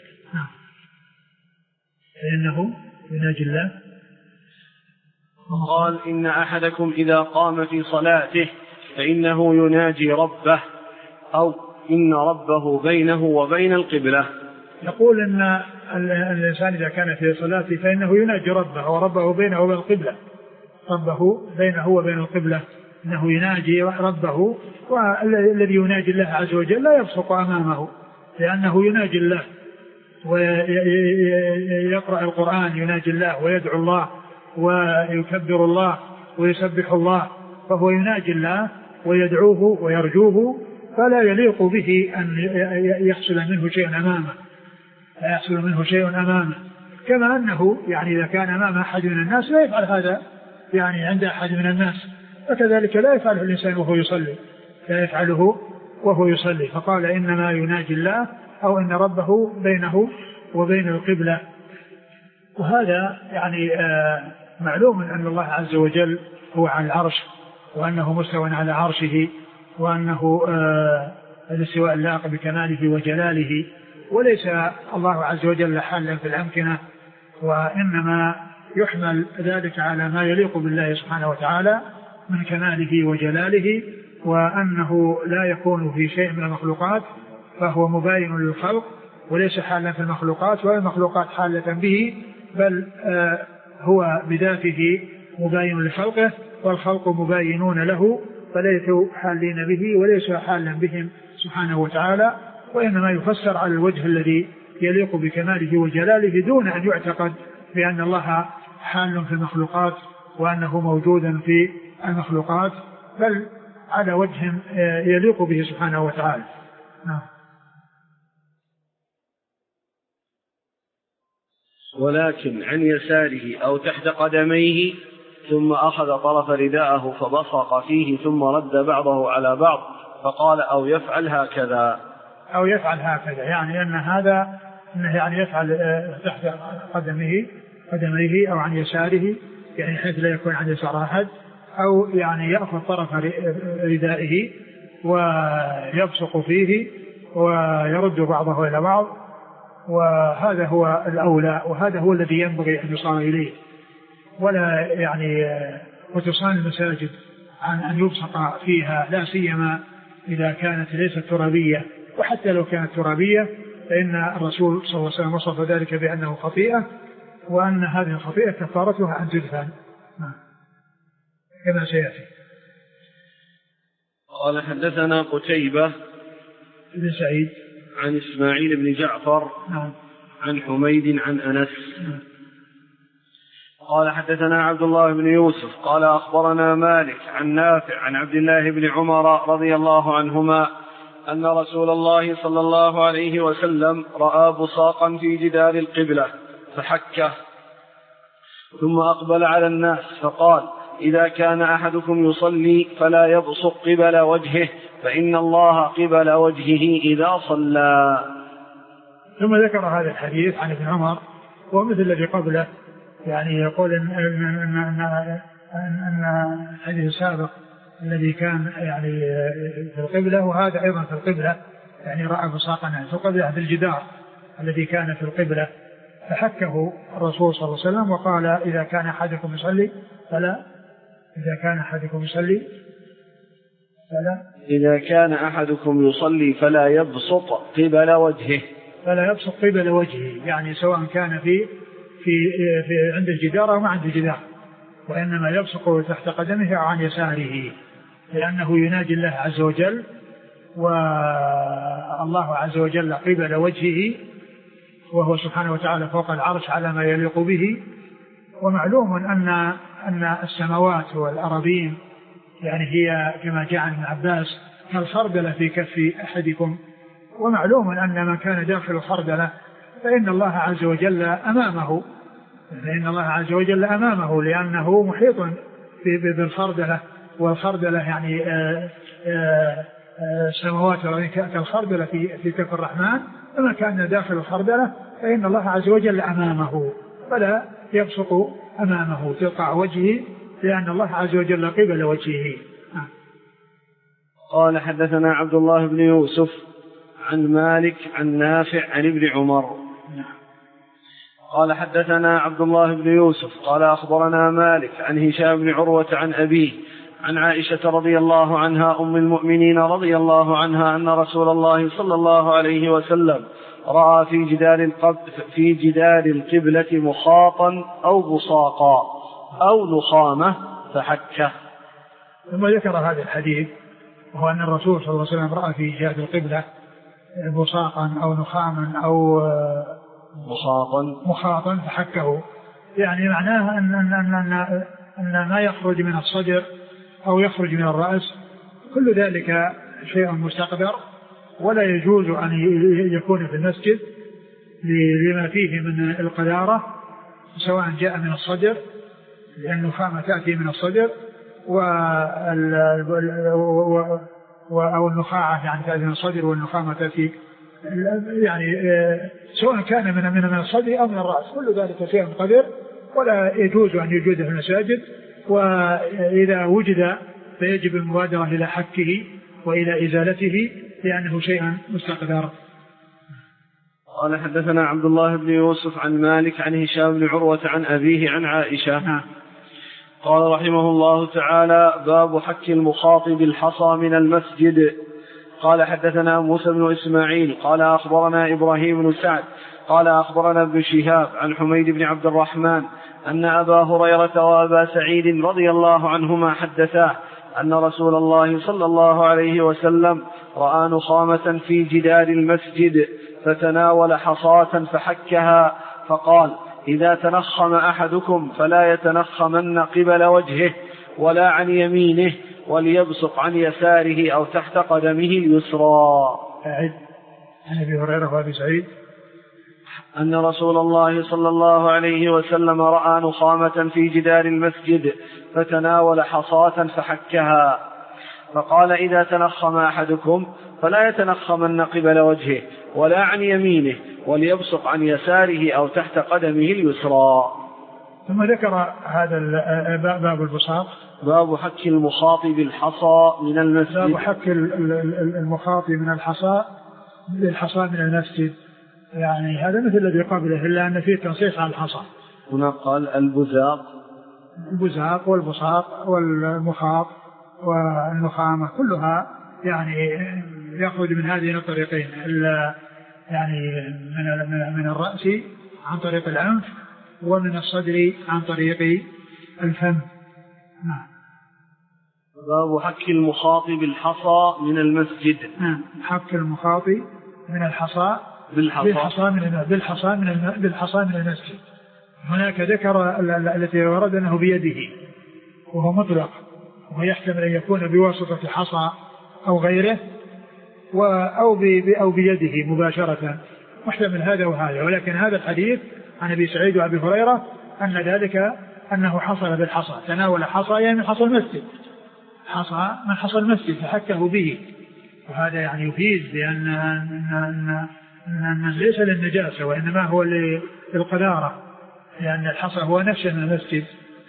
فإنه يناجي الله. قال إن أحدكم إذا قام في صلاته فإنه يناجي ربه، أو إن ربه بينه وبين القبلة. يقول إن الإنسان إذا كان في صلاته فإنه يناجي ربه، وربه بينه وبين القبلة، ربه بينه وبين القبلة، إنه يناجي ربه، والذي يناجي الله عز وجل لا يبصق أمامه لأنه يناجي الله ويقرأ القرآن، يناجي الله ويدعو الله ويكبر الله ويسبح الله، فهو يناجي الله ويدعوه ويرجوه، فلا يليق به أن يحصل منه شيء أمامه، لا يحصل منه شيء أمامه. كما أنه يعني إذا كان أمام أحد من الناس لا يفعل هذا يعني عند أحد من الناس، فكذلك لا يفعله الإنسان وهو يصلي، لا يفعله وهو يصلي. فقال إنما يناجي الله، أو إن ربه بينه وبين القبلة. وهذا يعني آه معلوم أن الله عز وجل هو على العرش، وأنه مستوى على عرشه، وأنه آه الاستواء اللائق بكماله وجلاله، وليس الله عز وجل حالا في الأمكنة، وإنما يحمل ذلك على ما يليق بالله سبحانه وتعالى من كماله وجلاله، وأنه لا يكون في شيء من المخلوقات فهو مباين للخلق، وليس حالا في المخلوقات ولا المخلوقات حالة به، بل آه هو بذاته مباين لخلقه، والخلق مباينون له، فليسوا حالين به وليس حالا بهم سبحانه وتعالى، وإنما يفسر على الوجه الذي يليق بكماله وجلاله، دون أن يعتقد بأن الله حال في المخلوقات وأنه موجودا في المخلوقات، بل على وجه يليق به سبحانه وتعالى. نعم. ولكن عن يساره أو تحت قدميه، ثم أخذ طرف رداءه فبصق فيه ثم رد بعضه على بعض، فقال أو يفعل هكذا، أو يفعل هكذا، يعني أن هذا أنه يعني يفعل تحت قدمه قدميه أو عن يساره، يعني حيث لا يكون عن يسار أحد، أو يعني يأخذ طرف ردائه ويبصق فيه ويرد بعضه إلى بعض، وهذا هو الأولى، وهذا هو الذي ينبغي أن يصار إليه. ولا يعني وتصان المساجد عن أن يبصق فيها، لا سيما إذا كانت ليست ترابية وحتى لو كانت ترابية فإن الرسول صلى الله عليه وسلم وصف ذلك بأنه خطيئة، وأن هذه الخطيئة كفارتها أن تدفن كما سيأتي. قال حدثنا قتيبة بن سعيد عن إسماعيل بن جعفر نعم. عن حميد عن أنس نعم. قال حدثنا عبد الله بن يوسف قال أخبرنا مالك عن نافع عن عبد الله بن عمر رضي الله عنهما أن رسول الله صلى الله عليه وسلم رأى بصاقا في جدار القبلة فحكه ثم أقبل على الناس فقال: إذا كان أحدكم يصلي فلا يبصق قبل وجهه فإن الله قبل وجهه إذا صلى. ثم ذكر هذا الحديث عن ابن عمر ومثل الذي قبله، يعني يقول إن, إن, إن, إن, أن الحديث السابق الذي كان يعني في القبلة وهذا أيضا في القبلة، يعني رأى بصاقا في القبلة في الجدار الذي كان في القبلة فحكه الرسول صلى الله عليه وسلم وقال: إذا كان أحدكم يصلي فلا إذا كان أحدكم يصلي فلا إذا كان أحدكم يصلي فلا يبسط قبل وجهه فلا يبسط قبل وجهه، يعني سواء كان في في, في عند الجدار أو ما عند الجدار، وإنما يبصق تحت قدمه أو عن يساره، لأنه يناجي الله عز وجل، والله عز وجل قبل وجهه وهو سبحانه وتعالى فوق العرش على ما يليق به. ومعلوم أن أن السماوات والأراضين يعني هي كما جاء عن ابن عباس كالخردلة في كف أحدكم، ومعلوم أن من كان داخل الخردلة فإن الله عز وجل أمامه فإن الله عز وجل أمامه لأنه محيط بالخردلة، والخردلة يعني السماوات كالخردلة في في كف الرحمن، فمن كان داخل الخردلة فإن الله عز وجل أمامه فلا يبصق أمامه تلقاء وجهه، لأن الله عز وجل قبل وجهه. قال حدثنا عبد الله بن يوسف عن مالك عن نافع عن ابن عمر. قال حدثنا عبد الله بن يوسف قال أخبرنا مالك عن هشام بن عروة عن أبيه عن عائشة رضي الله عنها أم المؤمنين رضي الله عنها أن رسول الله صلى الله عليه وسلم رأى في جدار القبل في جدار القبلة مخاطا أو بصاقا أو نخامة فحكه. ثم ذكر هذا الحديث وهو أن الرسول صلى الله عليه وسلم رأى في جهة القبلة بصاقا أو نخاما أو مخاطا مخاطا فحكه، يعني معناه أن, أن, أن, أن, أن ما يخرج من الصدر أو يخرج من الرأس كل ذلك شيء مستقدر، ولا يجوز أن يكون في المسجد لما فيه من القذارة، سواء جاء من الصدر لأن النخامة تأتي من الصدر أو النخاعة يعني تأتي من الصدر والنخامة تأتي يعني سواء كان من من الصدر أو من الرأس، كل ذلك شيء قذر ولا يجوز أن يوجد في المساجد، وإذا وجد فيجب المبادرة إلى حكه وإلى إزالته لأنه شيء مستقدر. قال حدثنا عبد الله بن يوسف عن مالك عن هشام بن عروة عن أبيه عن عائشة. نعم. قال رحمه الله تعالى: باب حك المخاط بالحصى من المسجد. قال حدثنا موسى بن إسماعيل قال أخبرنا إبراهيم بن سعد قال أخبرنا ابن شهاب عن حميد بن عبد الرحمن أن أبا هريرة وأبا سعيد رضي الله عنهما حدثاه أن رسول الله صلى الله عليه وسلم رأى نخامة في جدار المسجد فتناول حصاة فحكها فقال: إذا تنخم أحدكم فلا يتنخمن قبل وجهه ولا عن يمينه وليبصق عن يساره أو تحت قدمه اليسرى. أعد. عن أبي هريرة وأبي سعيد أن رسول الله صلى الله عليه وسلم رأى نخامة في جدار المسجد فتناول حصاة فحكها فقال: إذا تنخم أحدكم فلا يتنخمن قبل وجهه ولا عن يمينه وليبصق عن يساره أو تحت قدمه اليسرى. ثم ذكر هذا باب البصاق، باب حك المخاط بالحصى من المسجد. باب حك المخاط من الحصى بالحصى من المسجد، يعني هذا مثل الذي قبله إلا أن فيه تنصيص على الحصى. هنا قال البزاق البزاق والبصاق والمخاط والنخامة كلها يعني يخرج من هذه الطريقين، يعني من من الرأس عن طريق الأنف، ومن الصدر عن طريق الفم. نعم. باب حك المخاطب الحصى من المسجد. نعم، حك المخاطب من الحصى بالحصى من بالحصى من بالحصى من المسجد. هناك ذكر التي ورد أنه بيده وهو مطلق، ويحتمل أن يكون بواسطة الحصى أو غيره، أو أو بيده مباشرة، محتمل هذا وهذا. ولكن هذا الحديث عن أبي سعيد وأبي هريرة أن ذلك أنه حصل بالحصى، تناول حصى يعني من حصى المسجد، حصى من حصى المسجد فحكه به. وهذا يعني يفيد بأن أن أن ليس للنجاسة وإنما هو للقذارة، لأن الحصى هو نفسه من المسجد،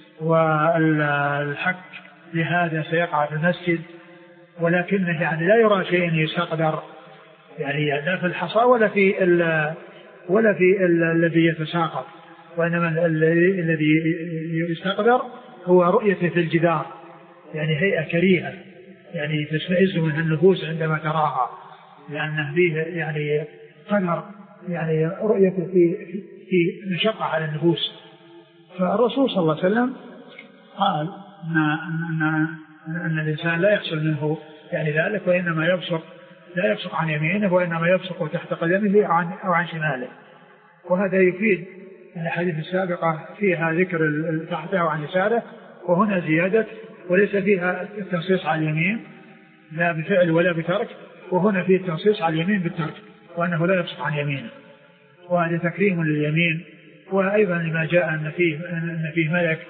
والحك لهذا سيقع في المسجد، ولكنه يعني لا يرى شيء يستقدر، يعني لا في الحصى ولا في ولا في الذي يتساقط، وإنما الذي يستقدر هو رؤيته في الجدار، يعني هيئة كريهة يعني تشمئز منها النفوس عندما تراها، لأنه فيه يعني قدر يعني رؤيته في في مشقة على النفوس. فالرسول صلى الله عليه وسلم قال أن, أن, أن الإنسان لا يحصل منه يعني ذلك، وإنما يبصق لا يبصق عن يمينه، وإنما يبصق تحت قدمه أو عن, أو عن شماله. وهذا يفيد أن الحديث السابقة فيها ذكر تحته وعن يساره، وهنا زيادة وليس فيها التنصيص على اليمين لا بفعل ولا بترك، وهنا فيه التنصيص على اليمين بالترك، وأنه لا يبصق عن يمينه، وهذا تكريم لليمين. وأيضا لما جاء أن فيه, أن فيه ملك،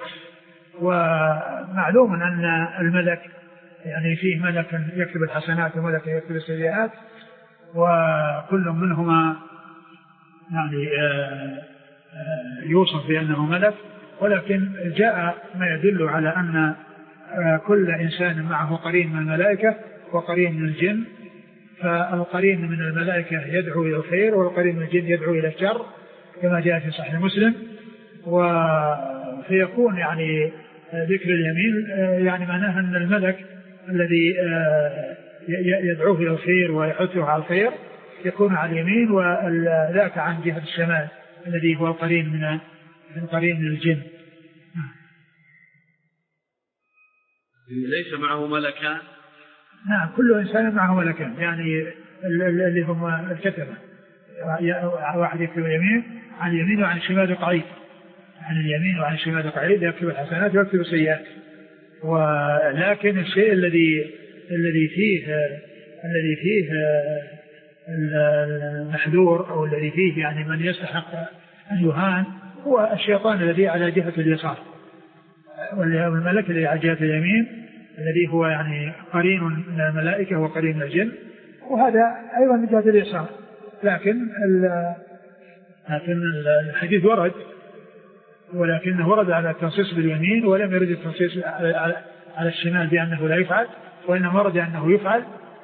ومعلوم أن الملك يعني فيه ملك يكتب الحسنات وملك يكتب السيئات، وكل منهما يعني يوصف بأنه ملك، ولكن جاء ما يدل على أن كل إنسان معه قرين من الملائكة وقرين من الجن، فالقرين من الملائكة يدعو إلى الخير، والقرين من الجن يدعو إلى الشر كما جاء في صحيح مسلم. وفيكون يعني ذكر اليمين يعني معناها أن الملك الذي يدعوه إلى الخير ويحثه على الخير يكون على اليمين، وذاك عن جهة الشمال الذي هو القرين من القرين من الجن. ليس معه ملكان؟ نعم، كل إنسان معه ملكان، يعني اللي هم الكتبة، واحد يكتب اليمين عن اليمين وعن الشمال قعيد، عن اليمين وعن الشمال قعيد يكتب الحسنات ويكتب السيئات. ولكن الشيء الذي الذي فيه الذي فيه المحذور أو الذي فيه يعني من يستحق أن يهان هو الشيطان الذي على جهة اليسار، والملك الذي على جهة اليمين الذي هو يعني قرين من الملائكة وقرين من الجن، وهذا أيضا من جهة اليسار. لكن لكن الحديث ورد، ولكنه ورد على التنصيص باليمين ولم يرد التنصيص على الشمال بأنه لا يفعل، وإنما ورد أنه يفعل.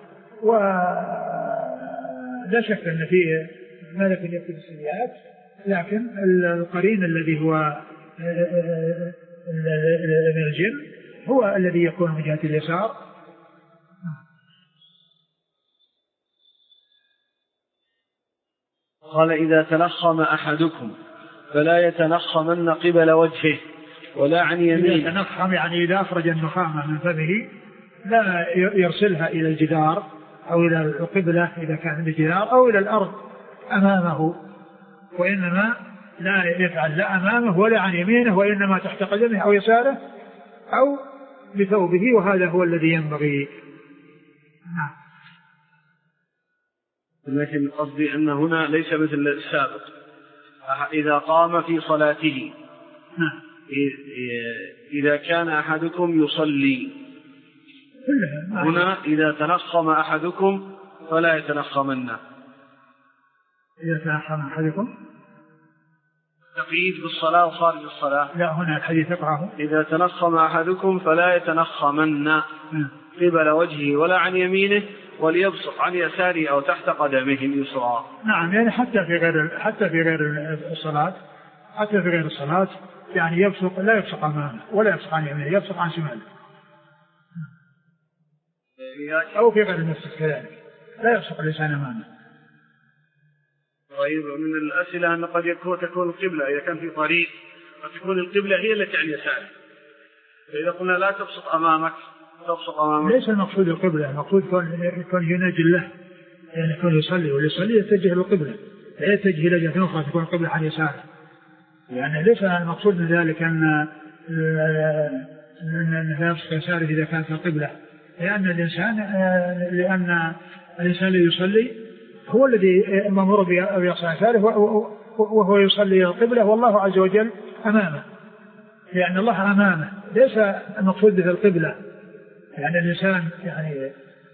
ولا شك أن فيه ملك يكتب السيئات، لكن القرين الذي هو من الجن هو الذي يكون من جهة اليسار. قال: إذا تنخم أحدكم فلا يتنخمن قبل وجهه ولا عن يمينه. إذا تنخم يعني إذا أخرج النخامة من فمه لا يرسلها إلى الجدار أو إلى القبلة إذا كان بالجدار أو إلى الأرض أمامه، وإنما لا يفعل لا أمامه ولا عن يمينه، وإنما تحت قدمه أو يساره أو بثوبه، وهذا هو الذي ينبغي. نعم. لكن قصدي أن هنا ليس مثل السابق، إذا قام في صلاته نعم. إذا كان أحدكم يصلي هنا إذا تنخم أحدكم فلا يتنخمن. إذا تنخم أحدكم تقييد بالصلاة وخارج الصلاة. لا، هنا الحديث يقرأه: إذا تنخم أحدكم فلا يتنخمن قبل وجهه ولا عن يمينه وليبصق عن يساره أو تحت قدمه اليسرى. نعم، يعني حتى في غير حتى في غير الصلاة حتى في غير الصلاة يعني يبصق، لا يبصق أمامه ولا يبصق عن يمينه، يبصق عن شماله. أو في غير المسجد كذلك لا يبصق الإنسان أمامه. طيب، من الأسئلة أن قد يكون تكون القبلة إذا كان في طريق قد تكون القبلة هي التي عن يساره، فإذا قلنا لا تبصق أمامك تبصق أمامك. ليس المقصود القبلة، المقصود يكون يناجي الله، يعني يكون يصلي واليصلي يتجه للقبلة لا يتجه إلى جهة أخرى تكون القبلة عن يساره. يعني ليس المقصود من ذلك أن أن لا يبصق يساره إذا كانت القبلة، لأن الإنسان لأن الإنسان الذي يصلي هو الذي مأمور بيصل يساره وهو يصلي إلى القبلة والله عز وجل أمامه، لأن الله أمامه ليس المقصود به القبلة. يعني الإنسان يعني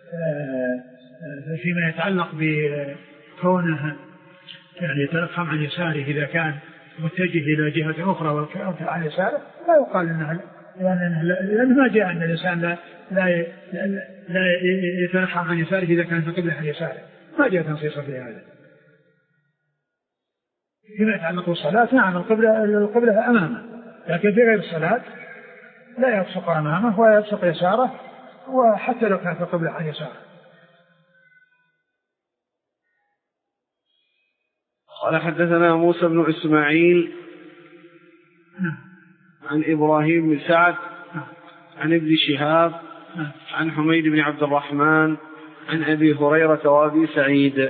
فيما يتعلق بكونه يعني يتنخم عن يساره إذا كان متجه إلى جهة أخرى والكلام عن يساره لا يقال إنها، لأن ما جاء أن الإنسان لا لا لا يتنخم عن يساره إذا كان في قبلة عن يساره، ما جاء تنصيص في هذا. فيما يتعلق بالصلاة نعم القبلة القبلة أمامه، لكن في غير الصلاة لا يبصق أمامه ولا يبصق يساره، وحتى لو كانت القبلة عن يساره. قال حدثنا موسى بن إسماعيل عن إبراهيم بن سعد عن ابن شهاب عن حميد بن عبد الرحمن عن أبي هريرة وأبي سعيد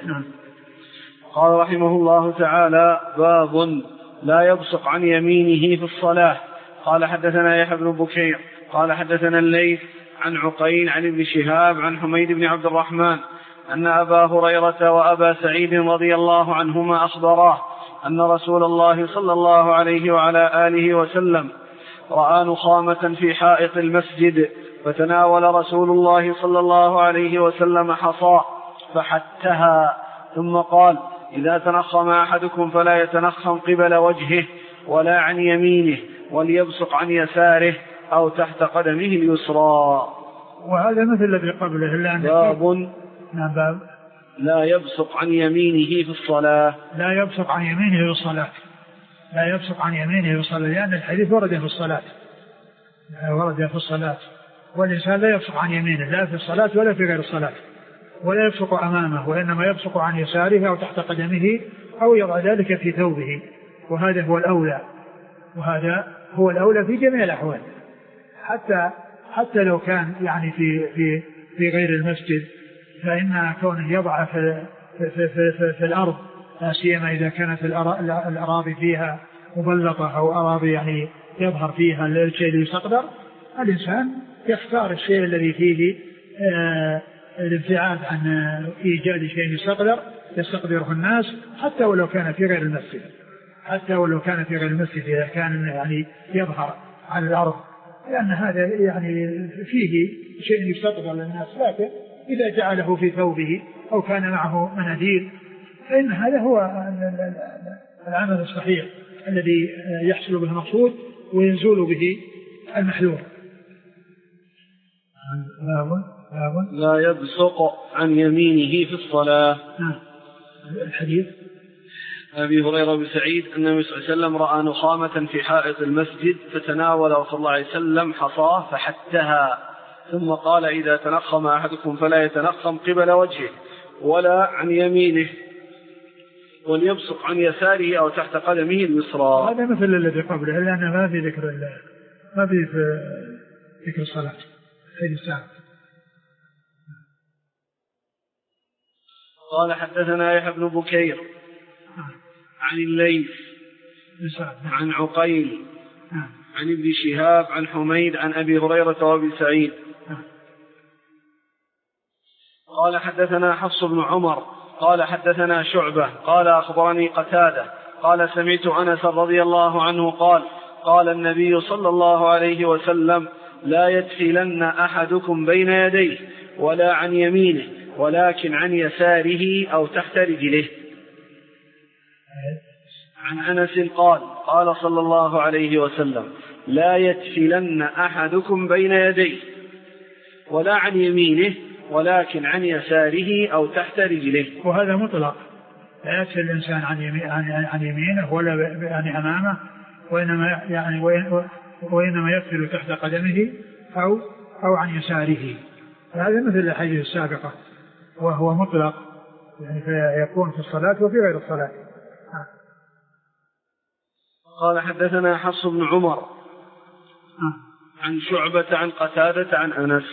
قال رحمه الله تعالى: باب لا يبصق عن يمينه في الصلاة. قال حدثنا يحيى بن بكير قال حدثنا الليث عن عقيل عن ابن شهاب عن حميد بن عبد الرحمن أن أبا هريرة وأبا سعيد رضي الله عنهما أخبراه أن رسول الله صلى الله عليه وعلى آله وسلم رأى نخامة في حائط المسجد، فتناول رسول الله صلى الله عليه وسلم حصاه فحتها، ثم قال: إذا تنخم أحدكم فلا يتنخم قبل وجهه ولا عن يمينه، وليبصق عن يساره أو تحت قدمه اليسرى. وهذا مثل الذي قبله إلا أن باب نعم باب لا يبصق عن يمينه في الصلاة. لا يبصق عن يمينه في الصلاة لا يبصق عن يمينه في الصلاة لأن الحديث ورد في الصلاة ورد في الصلاة والإنسان لا يبصق عن يمينه لا في الصلاة ولا في غير الصلاة، ولا يبصق أمامه، وإنما يبصق عن يساره أو تحت قدمه أو يضع ذلك في ثوبه، وهذا هو الأولى وهذا هو الأولى في جميع الأحوال، حتى حتى لو كان يعني في في في غير المسجد، فإن كونه يضع في في في, في, في الأرض، لا سيما إذا كانت الأراضي فيها مبلطة أو أراضي يعني يظهر فيها الشيء اللي يستقدر، الإنسان يختار الشيء الذي فيه آه الابتعاد عن إيجاد شيء يستقدر يستقدره الناس، حتى ولو كان في غير المسجد حتى ولو كان في غير المسجد إذا كان يعني يظهر على الأرض، لأن هذا يعني فيه شيء يستقدر للناس، لكن إذا جعله في ثوبه أو كان معه مناديل فإن هذا هو العمل الصحيح الذي يحصل به المقصود وينزول به المحذور. لا يبصق عن يمينه في الصلاة. الحديث أبي هريرة بسعيد أن النبي صلى الله عليه وسلم رأى نخامة في حائط المسجد، فتناول صلى الله عليه وسلم حصاه فحتها، ثم قال: إذا تنخم أحدكم فلا يتنخم قبل وجهه ولا عن يمينه، وليبصق عن يساره أو تحت قدمه اليسرى. هذا مثل الذي قبله، لأنه ما في ذكر الله، ما في ذكر الصلاة في الساعة. قال حدثنا يحيى بن بكير عن الليث عن عقيل عن ابن شهاب عن حميد عن أبي هريرة وأبي سعيد قال حدثنا حفص بن عمر قال حدثنا شعبة قال أخبرني قتادة قال سمعت أنس رضي الله عنه قال: قال النبي صلى الله عليه وسلم: لا يدخلن أحدكم بين يديه ولا عن يمينه ولكن عن يساره أو تحت رجله. عن أنس قال: قال صلى الله عليه وسلم: لا يدخلن أحدكم بين يديه ولا عن يمينه ولكن عن يساره أو تحت رجله. وهذا مطلق، لا يدخل الإنسان عن, يمين عن, عن يمينه ولا يعني أمامه، وإنما, يعني وإنما يدخل تحت قدمه أو, أو عن يساره، هذا مثل الحديث السابقة وهو مطلق، يعني فيكون في الصلاة وفي غير الصلاة. قال حدثنا حفص بن عمر عن شعبة عن قتادة عن أنس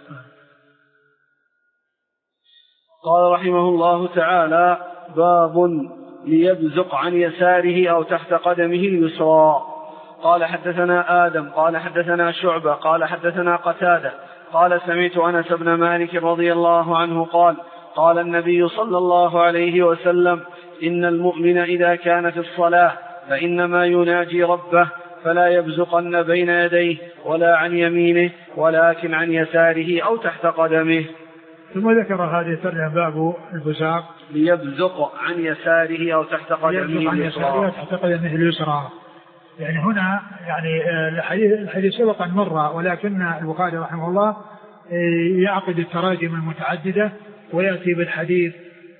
قال رحمه الله تعالى: باب ليبزق عن يساره أو تحت قدمه اليسرى. قال حدثنا آدم قال حدثنا شعبة قال حدثنا قتادة قال سمعت أنس بن مالك رضي الله عنه قال: قال النبي صلى الله عليه وسلم: إن المؤمن إذا كان في الصلاة فإنما يناجي ربه فلا يبزقن بين يديه ولا عن يمينه ولكن عن يساره أو تحت قدمه. ثم ذكر هذه الترجمة باب البزاق ليبزق عن يساره أو تحت قدمه اليسرى. تحت قدمه اليسرى. يعني هنا يعني الحديث الحديث سبقا مرة، ولكن البخاري رحمه الله يعقد التراجم المتعددة ويأتي بالحديث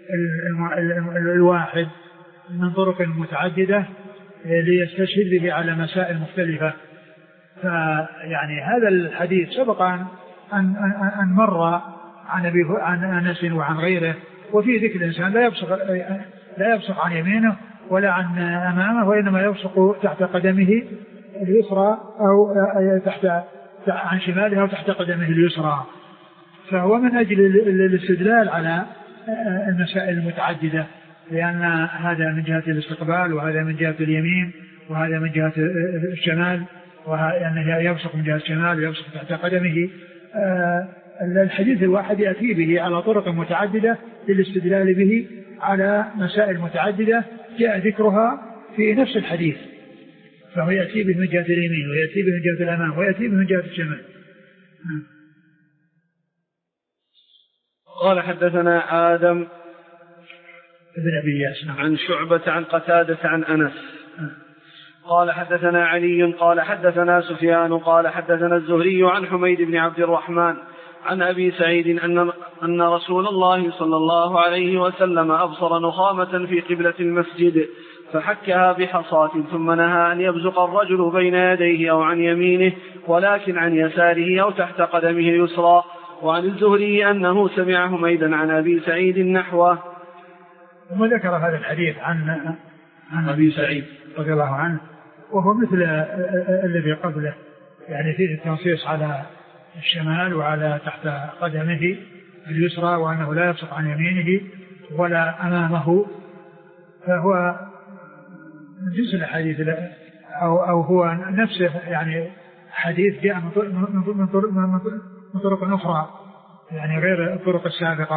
الواحد من طرق متعددة ليستشهد به على مسائل مختلفة. فيعني هذا الحديث سبقا أن أن مر عن أبي عن أنس وعن غيره، وفي ذكر الإنسان لا يبصق لا يبصق عن يمينه ولا عن أمامه، وإنما يبصق تحت قدمه اليسرى أو تحت عن شماله أو تحت قدمه اليسرى. فهو من أجل الاستدلال على المسائل المتعددة، لأن هذا من جهة الاستقبال وهذا من جهة اليمين وهذا من جهة الشمال، وأنه يبصق من جهة الشمال ويبصق تحت قدمه. الحديث الواحد يأتي به على طرق متعددة للاستدلال به على مسائل متعددة جاء ذكرها في نفس الحديث، فهو يأتي به من جهة اليمين ويأتي به من جهة الأمام ويأتي به من جهة الشمال. قال حدثنا آدم ابن أبي ياس عن شعبة عن قتادة عن أنس قال حدثنا علي قال حدثنا سفيان قال حدثنا الزهري عن حميد بن عبد الرحمن عن أبي سعيد أن, أن رسول الله صلى الله عليه وسلم أبصر نخامة في قبلة المسجد فحكها بحصاة ثم نهى أن يبزق الرجل بين يديه أو عن يمينه ولكن عن يساره أو تحت قدمه اليسرى. وعن الزهري أنه سمع حميدا عن أبي سعيد نحوه. ثم ذكر هذا الحديث عن, عن أبي سعيد رضي الله عنه، وهو مثل الذي قبله، يعني فيه التنصيص على الشمال وعلى تحت قدمه اليسرى، وأنه لا يبصق عن يمينه ولا أمامه. فهو جزء الحديث أو, أو هو نفسه يعني حديث جاء من طرق, من طرق, من طرق أخرى يعني غير الطرق السابقة.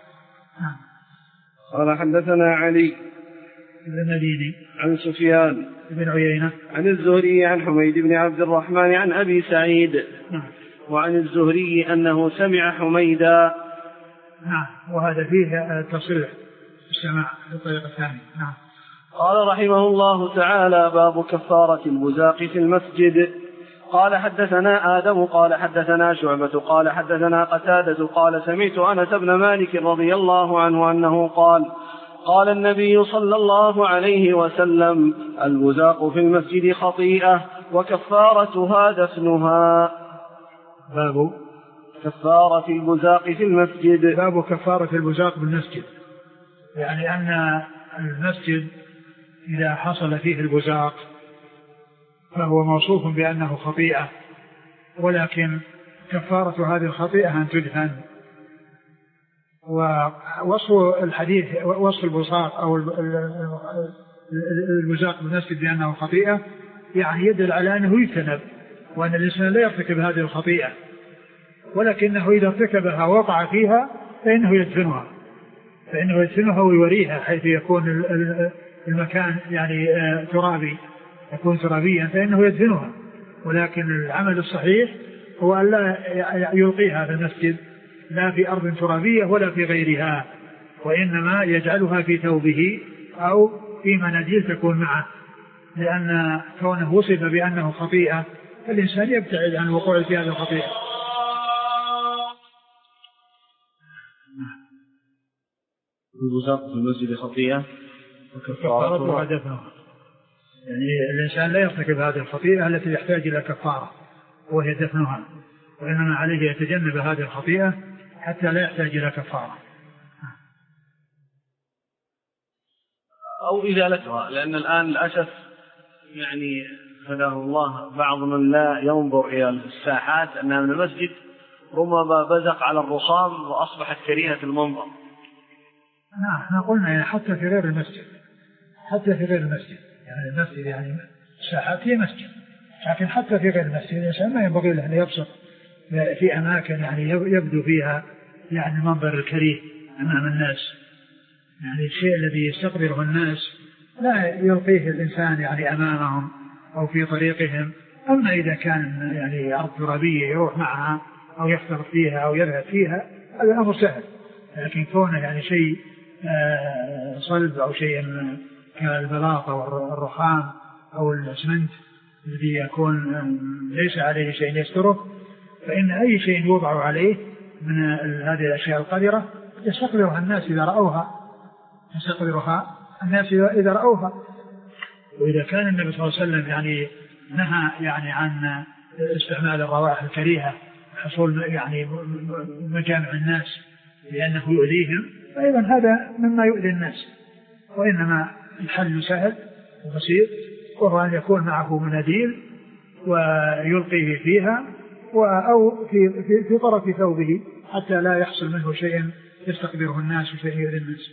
قال حدثنا علي بن مديني عن سفيان بن عيينة عن الزهري عن حميد بن عبد الرحمن عن أبي سعيد نعم. وعن الزهري أنه سمع حميدا. نعم. وهذا فيه تصريح السماع بالطريقة الثانية. نعم. قال رحمه الله تعالى: باب كفارة البزاق في المسجد. قال حدثنا آدم قال حدثنا شعبة قال حدثنا قتادة قال سمعت أنس بن مالك رضي الله عنه أنه قال: قال النبي صلى الله عليه وسلم: البزاق في المسجد خطيئة وكفارتها دفنها. باب كفارة البزاق في المسجد. باب كفارة البزاق بالمسجد، يعني أن المسجد إذا حصل فيه البزاق فهو موصوف بأنه خطيئة، ولكن كفارة هذه الخطيئة أن تدفن. ووصف الحديث وصف البزاق أو البزاق بالمسجد بأنه خطيئة يعني يدل على أنه يجتنب، وأن الإنسان لا يرتكب هذه الخطيئة، ولكنه إذا ارتكبها وقع فيها فإنه يدفنها فإنه يدفنها ويوريها حيث يكون المكان يعني ترابي يكون ترابيا فإنه يدفنها. ولكن العمل الصحيح هو أن لا يلقيها في المسجد لا في أرض ترابية ولا في غيرها، وإنما يجعلها في ثوبه أو في مناديل تكون معه، لأن كونه وصف بأنه خطيئة فالإنسان يبتعد عن وقوع في هذه الخطيئة. البزاق في المسجد خطيئة وكفارتها دفنها، يعني الإنسان لا يرتكب هذه الخطيئة التي يحتاج إلى كفارة وهي دفنها، وإنما عليه يتجنب هذه الخطيئة حتى لا يحتاج إلى كفارة أو إزالتها، لأن الآن للأسف يعني هداه الله بعض من لا ينظر إلى الساحات أنها من المسجد ربما بزق على الرخام وأصبحت كريهة المنظر. نعم احنا قلنا يعني حتى في غير المسجد، حتى في غير المسجد يعني المسجد يعني ساحات هي مسجد، لكن حتى في غير المسجد الإنسان ما ينبغي له أن يبصق في أماكن يعني يبدو فيها يعني منظر الكريه أمام الناس. يعني الشيء الذي يستقبله الناس لا يلقيه الإنسان يعني أمامهم أو في طريقهم. أما إذا كان يعني أرض ترابية يروح معها أو يختلط فيها أو يذهب فيها هذا أمر سهل، لكن كونه يعني شيء صلب أو شيء كالبلاط أو الرخام أو الأسمنت الذي يكون ليس عليه شيء يستره، فإن أي شيء يوضع عليه من هذه الأشياء القذرة يستقبلها الناس إذا رأوها، يستقبلها الناس إذا رأوها. وإذا كان النبي صلى الله عليه وسلم يعني نهى يعني عن استعمال الروائح الكريهة حصول يعني مجامع الناس لأنه يؤذيهم، فأيضا هذا مما يؤذي الناس. وإنما الحل سهل وبسيط، وهو أن يكون معه مناديل ويلقيه فيها أو في, في, في طرف ثوبه حتى لا يحصل منه شيء يستقبله الناس وشيء يؤذي الناس.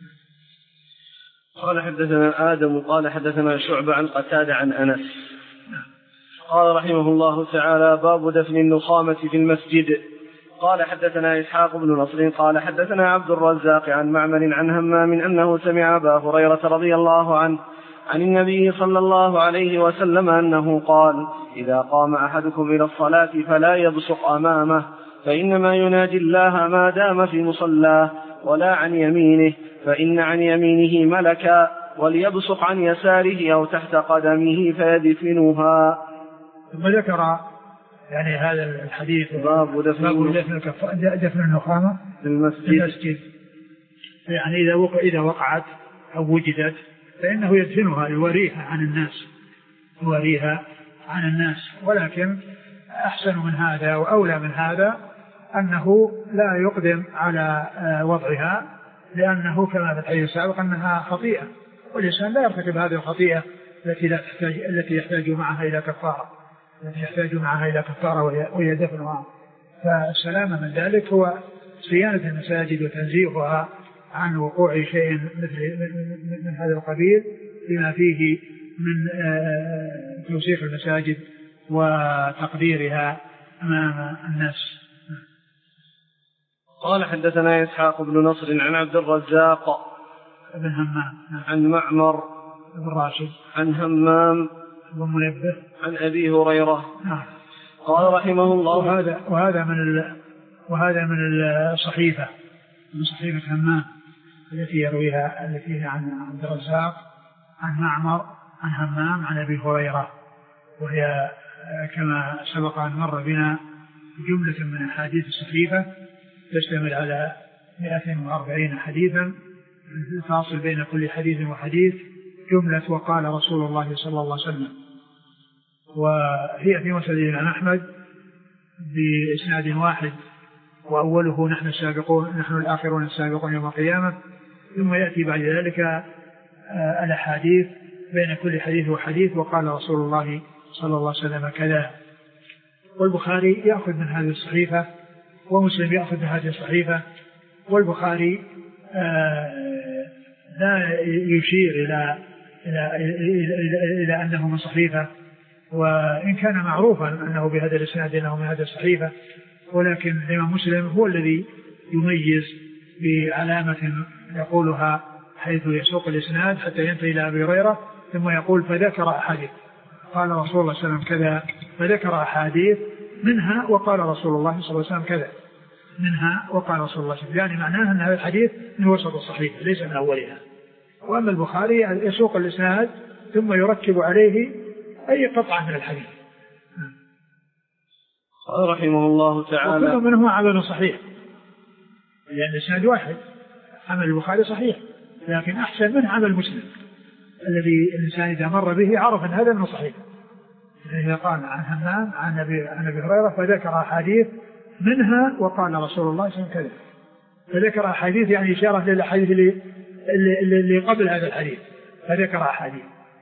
قال حدثنا آدم قال حدثنا شعبة عن قتادة عن أنس قال رحمه الله تعالى: باب دفن النخامة في المسجد. قال حدثنا إسحاق بن نصر قال حدثنا عبد الرزاق عن معمر عن همام أنه سمع أبا هريرة رضي الله عنه عن النبي صلى الله عليه وسلم أنه قال: إذا قام أحدكم إلى الصلاة فلا يبصق أمامه، فإنما يناجي الله ما دام في مصلاه، ولا عن يمينه، فإن عن يمينه ملكا، وليبصق عن يساره أو تحت قدمه فيدفنها. ثم ذكر يعني هذا الحديث باب دفن, دفن النخامة في المسجد. المسجد يعني إذا وقع إذا وقعت أو وجدت فإنه يدفنها يوريها عن الناس، يوريها عن الناس. ولكن أحسن من هذا وأولى من هذا أنه لا يقدم على وضعها، لأنه كما في الحديث السابق أنها خطيئة، والإنسان لا يرتكب هذه الخطيئة التي لا تحتاج التي يحتاج معها إلى كفارة التي يحتاج معها إلى كفارة وهي دفنها. فالسلامة من ذلك هو صيانة المساجد وتنزيهها عن وقوع شيء مثل من هذا القبيل بما فيه من توسيخ المساجد وتقديرها أمام الناس. قال حدثنا إسحاق بن نصر عن عبد الرزاق بن همام عن معمر بن راشد عن همام بن منبه عن أبي هريرة. نعم. قال رحمه الله: وهذا وهذا من وهذا من الصحيفة من صحيفة همام التي يرويها التي هي عن عبد الرزاق عن معمر عن همام عن أبي هريرة، وهي كما سبق أن مر بنا جملة من الحديث الصحيفة تشتمل على مئة وأربعين حديثا، فاصل بين كل حديث وحديث جملة وقال رسول الله صلى الله عليه وسلم. وهي في مسند الإمام أحمد بإسناد واحد، وأوله نحن السابقون نحن الآخرون السابقون يوم القيامة، ثم يأتي بعد ذلك الأحاديث بين كل حديث وحديث وقال رسول الله صلى الله عليه وسلم كذا. والبخاري يأخذ من هذه الصحيفة ومسلم يأخذ من هذه الصحيفة، والبخاري لا يشير إلى إلى إلى, إلى, إلى أنه من صحيفة، وإن كان معروفا أنه بهذا الإسناد أنه من هذه الصحيفة، ولكن الإمام مسلم هو الذي يميز بعلامة يقولها حيث يسوق الإسناد حتى ينتهي إلى أبي هريرة، ثم يقول فذكر أحاديث قال رسول الله صلى الله عليه وسلم كذا، فذكر أحاديث منها وقال رسول الله صلى الله عليه وسلم كذا، منها وقال رسول الله صلى الله عليه وسلم، يعني معناه أن هذا الحديث من وسط الصحيفة ليس من أولها. وأما البخاري يسوق الإسناد ثم يركب عليه أي قطعة من الحديث. قال رحمه الله تعالى: وكل منهما عمل صحيح، لأن الإسناد واحد، عمل البخاري صحيح، لكن أحسن منه عمل مسلم الذي الإنسان إذا مر به عرف أن هذا من صحيح. إذا قال عن همام عن أبي عن أبي هريرة فذكر أحاديث منها وقال رسول الله صلى الله عليه وسلم كذا، فذكر أحاديث يعني إشارة للأحاديث اللي, اللي, اللي قبل هذا الحديث، فذكر أحاديث.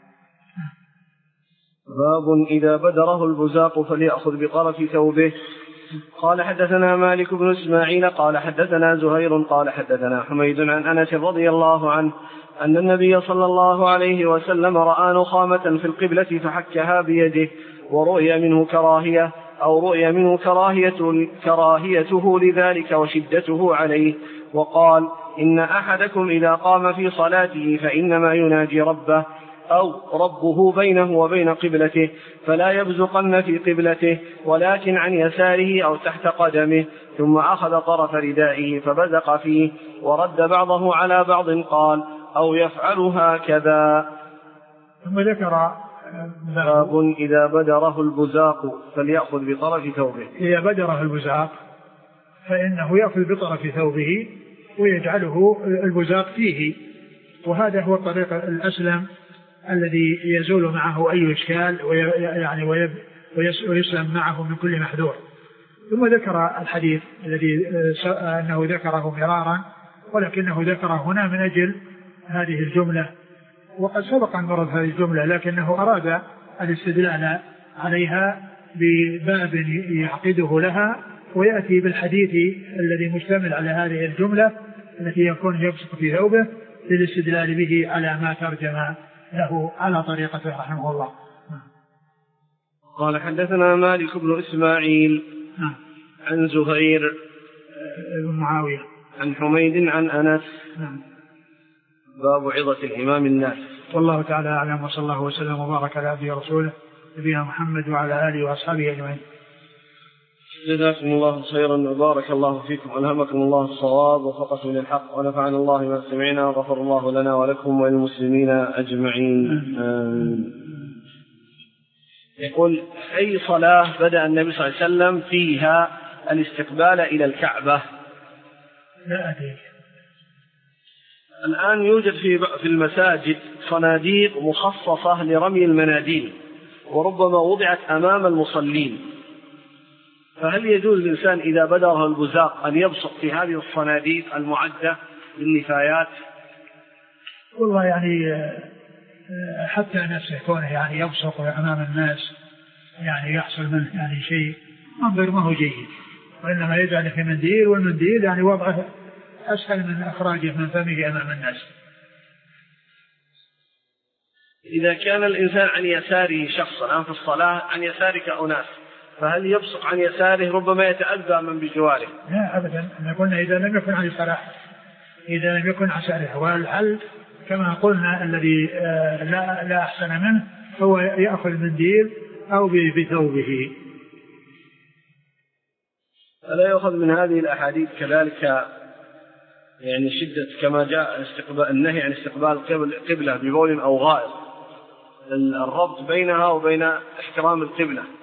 باب إذا بدره البزاق فليأخذ بطرف ثوبه. قال حدثنا مالك بن إسماعيل قال حدثنا زهير قال حدثنا حميد عن أنس رضي الله عنه أن النبي صلى الله عليه وسلم رأى نخامة في القبلة فحكها بيده، ورؤي منه كراهية أو رؤي منه كراهية كراهيته لذلك وشدته عليه، وقال إن أحدكم إذا قام في صلاته فإنما يناجي ربه أو ربه بينه وبين قبلته، فلا يبزقن في قبلته ولكن عن يساره أو تحت قدمه، ثم أخذ طرف ردائه فبزق فيه ورد بعضه على بعض، قال أو يفعل هكذا. ثم ذكر باب إذا بدره البزاق فليأخذ بطرف ثوبه. إذا بدره البزاق فإنه يأخذ بطرف ثوبه ويجعله البزاق فيه، وهذا هو الطريق الأسلم الذي يزول معه أي إشكال ويعني ويسلم معه من كل محذور. ثم ذكر الحديث الذي أنه ذكره مرارا، ولكنه ذكره هنا من أجل هذه الجملة، وقد سبق أن ورد هذه الجملة، لكنه أراد الاستدلال عليها بباب يعقده لها ويأتي بالحديث الذي مشتمل على هذه الجملة التي يكون يبسط في ثوبه للاستدلال به على ما ترجم له على طريقته رحمه الله. قال حدثنا مالك بن إسماعيل عن زهير بن معاوية عن حميد عن أنس. باب عظة الإمام الناس. والله تعالى أعلم، وصلى الله وسلم وبارك على عبده ورسوله نبينا محمد وعلى آله وأصحابه أجمعين. جزاكم الله خيرا وبارك الله فيكم، ألهمكم الله الصواب ووفقكم للحق، ونفعنا الله ما سمعنا، وغفر الله لنا ولكم وللمسلمين أجمعين. آمين. يقول أي صلاة بدأ النبي صلى الله عليه وسلم فيها الاستقبال إلى الكعبة؟ لا أدري. الآن يوجد في في المساجد صناديق مخصصة لرمي المناديل، وربما وضعت أمام المصلين، فهل يجوز للإنسان إذا بدره البزاق أن يبصق في هذه الصناديق المعدة بالنفايات؟ والله يعني حتى نفسه كونه يعني يبصق أمام الناس يعني يحصل منه يعني شيء منظر ما هو جيد، وإنما يجعل في منديل، والمنديل يعني وضعه أسهل من إخراجه من فمه أمام الناس. إذا كان الإنسان عن يساره شخص الآن في الصلاة، عن يسارك أناس، فهل يبصق عن يساره ربما يتأذى من بجواره؟ لا أبدا، قلنا إذا لم يكن عن يساره، إذا لم يكن عن يساره، والحل كما قلنا الذي لا, لا أحسن منه هو يأخذ منديل أو بثوبه. ألا يأخذ من هذه الأحاديث كذلك يعني شدة كما جاء استقبال النهي عن استقبال قبلة ببول أو غائط، الربط بينها وبين احترام القبلة؟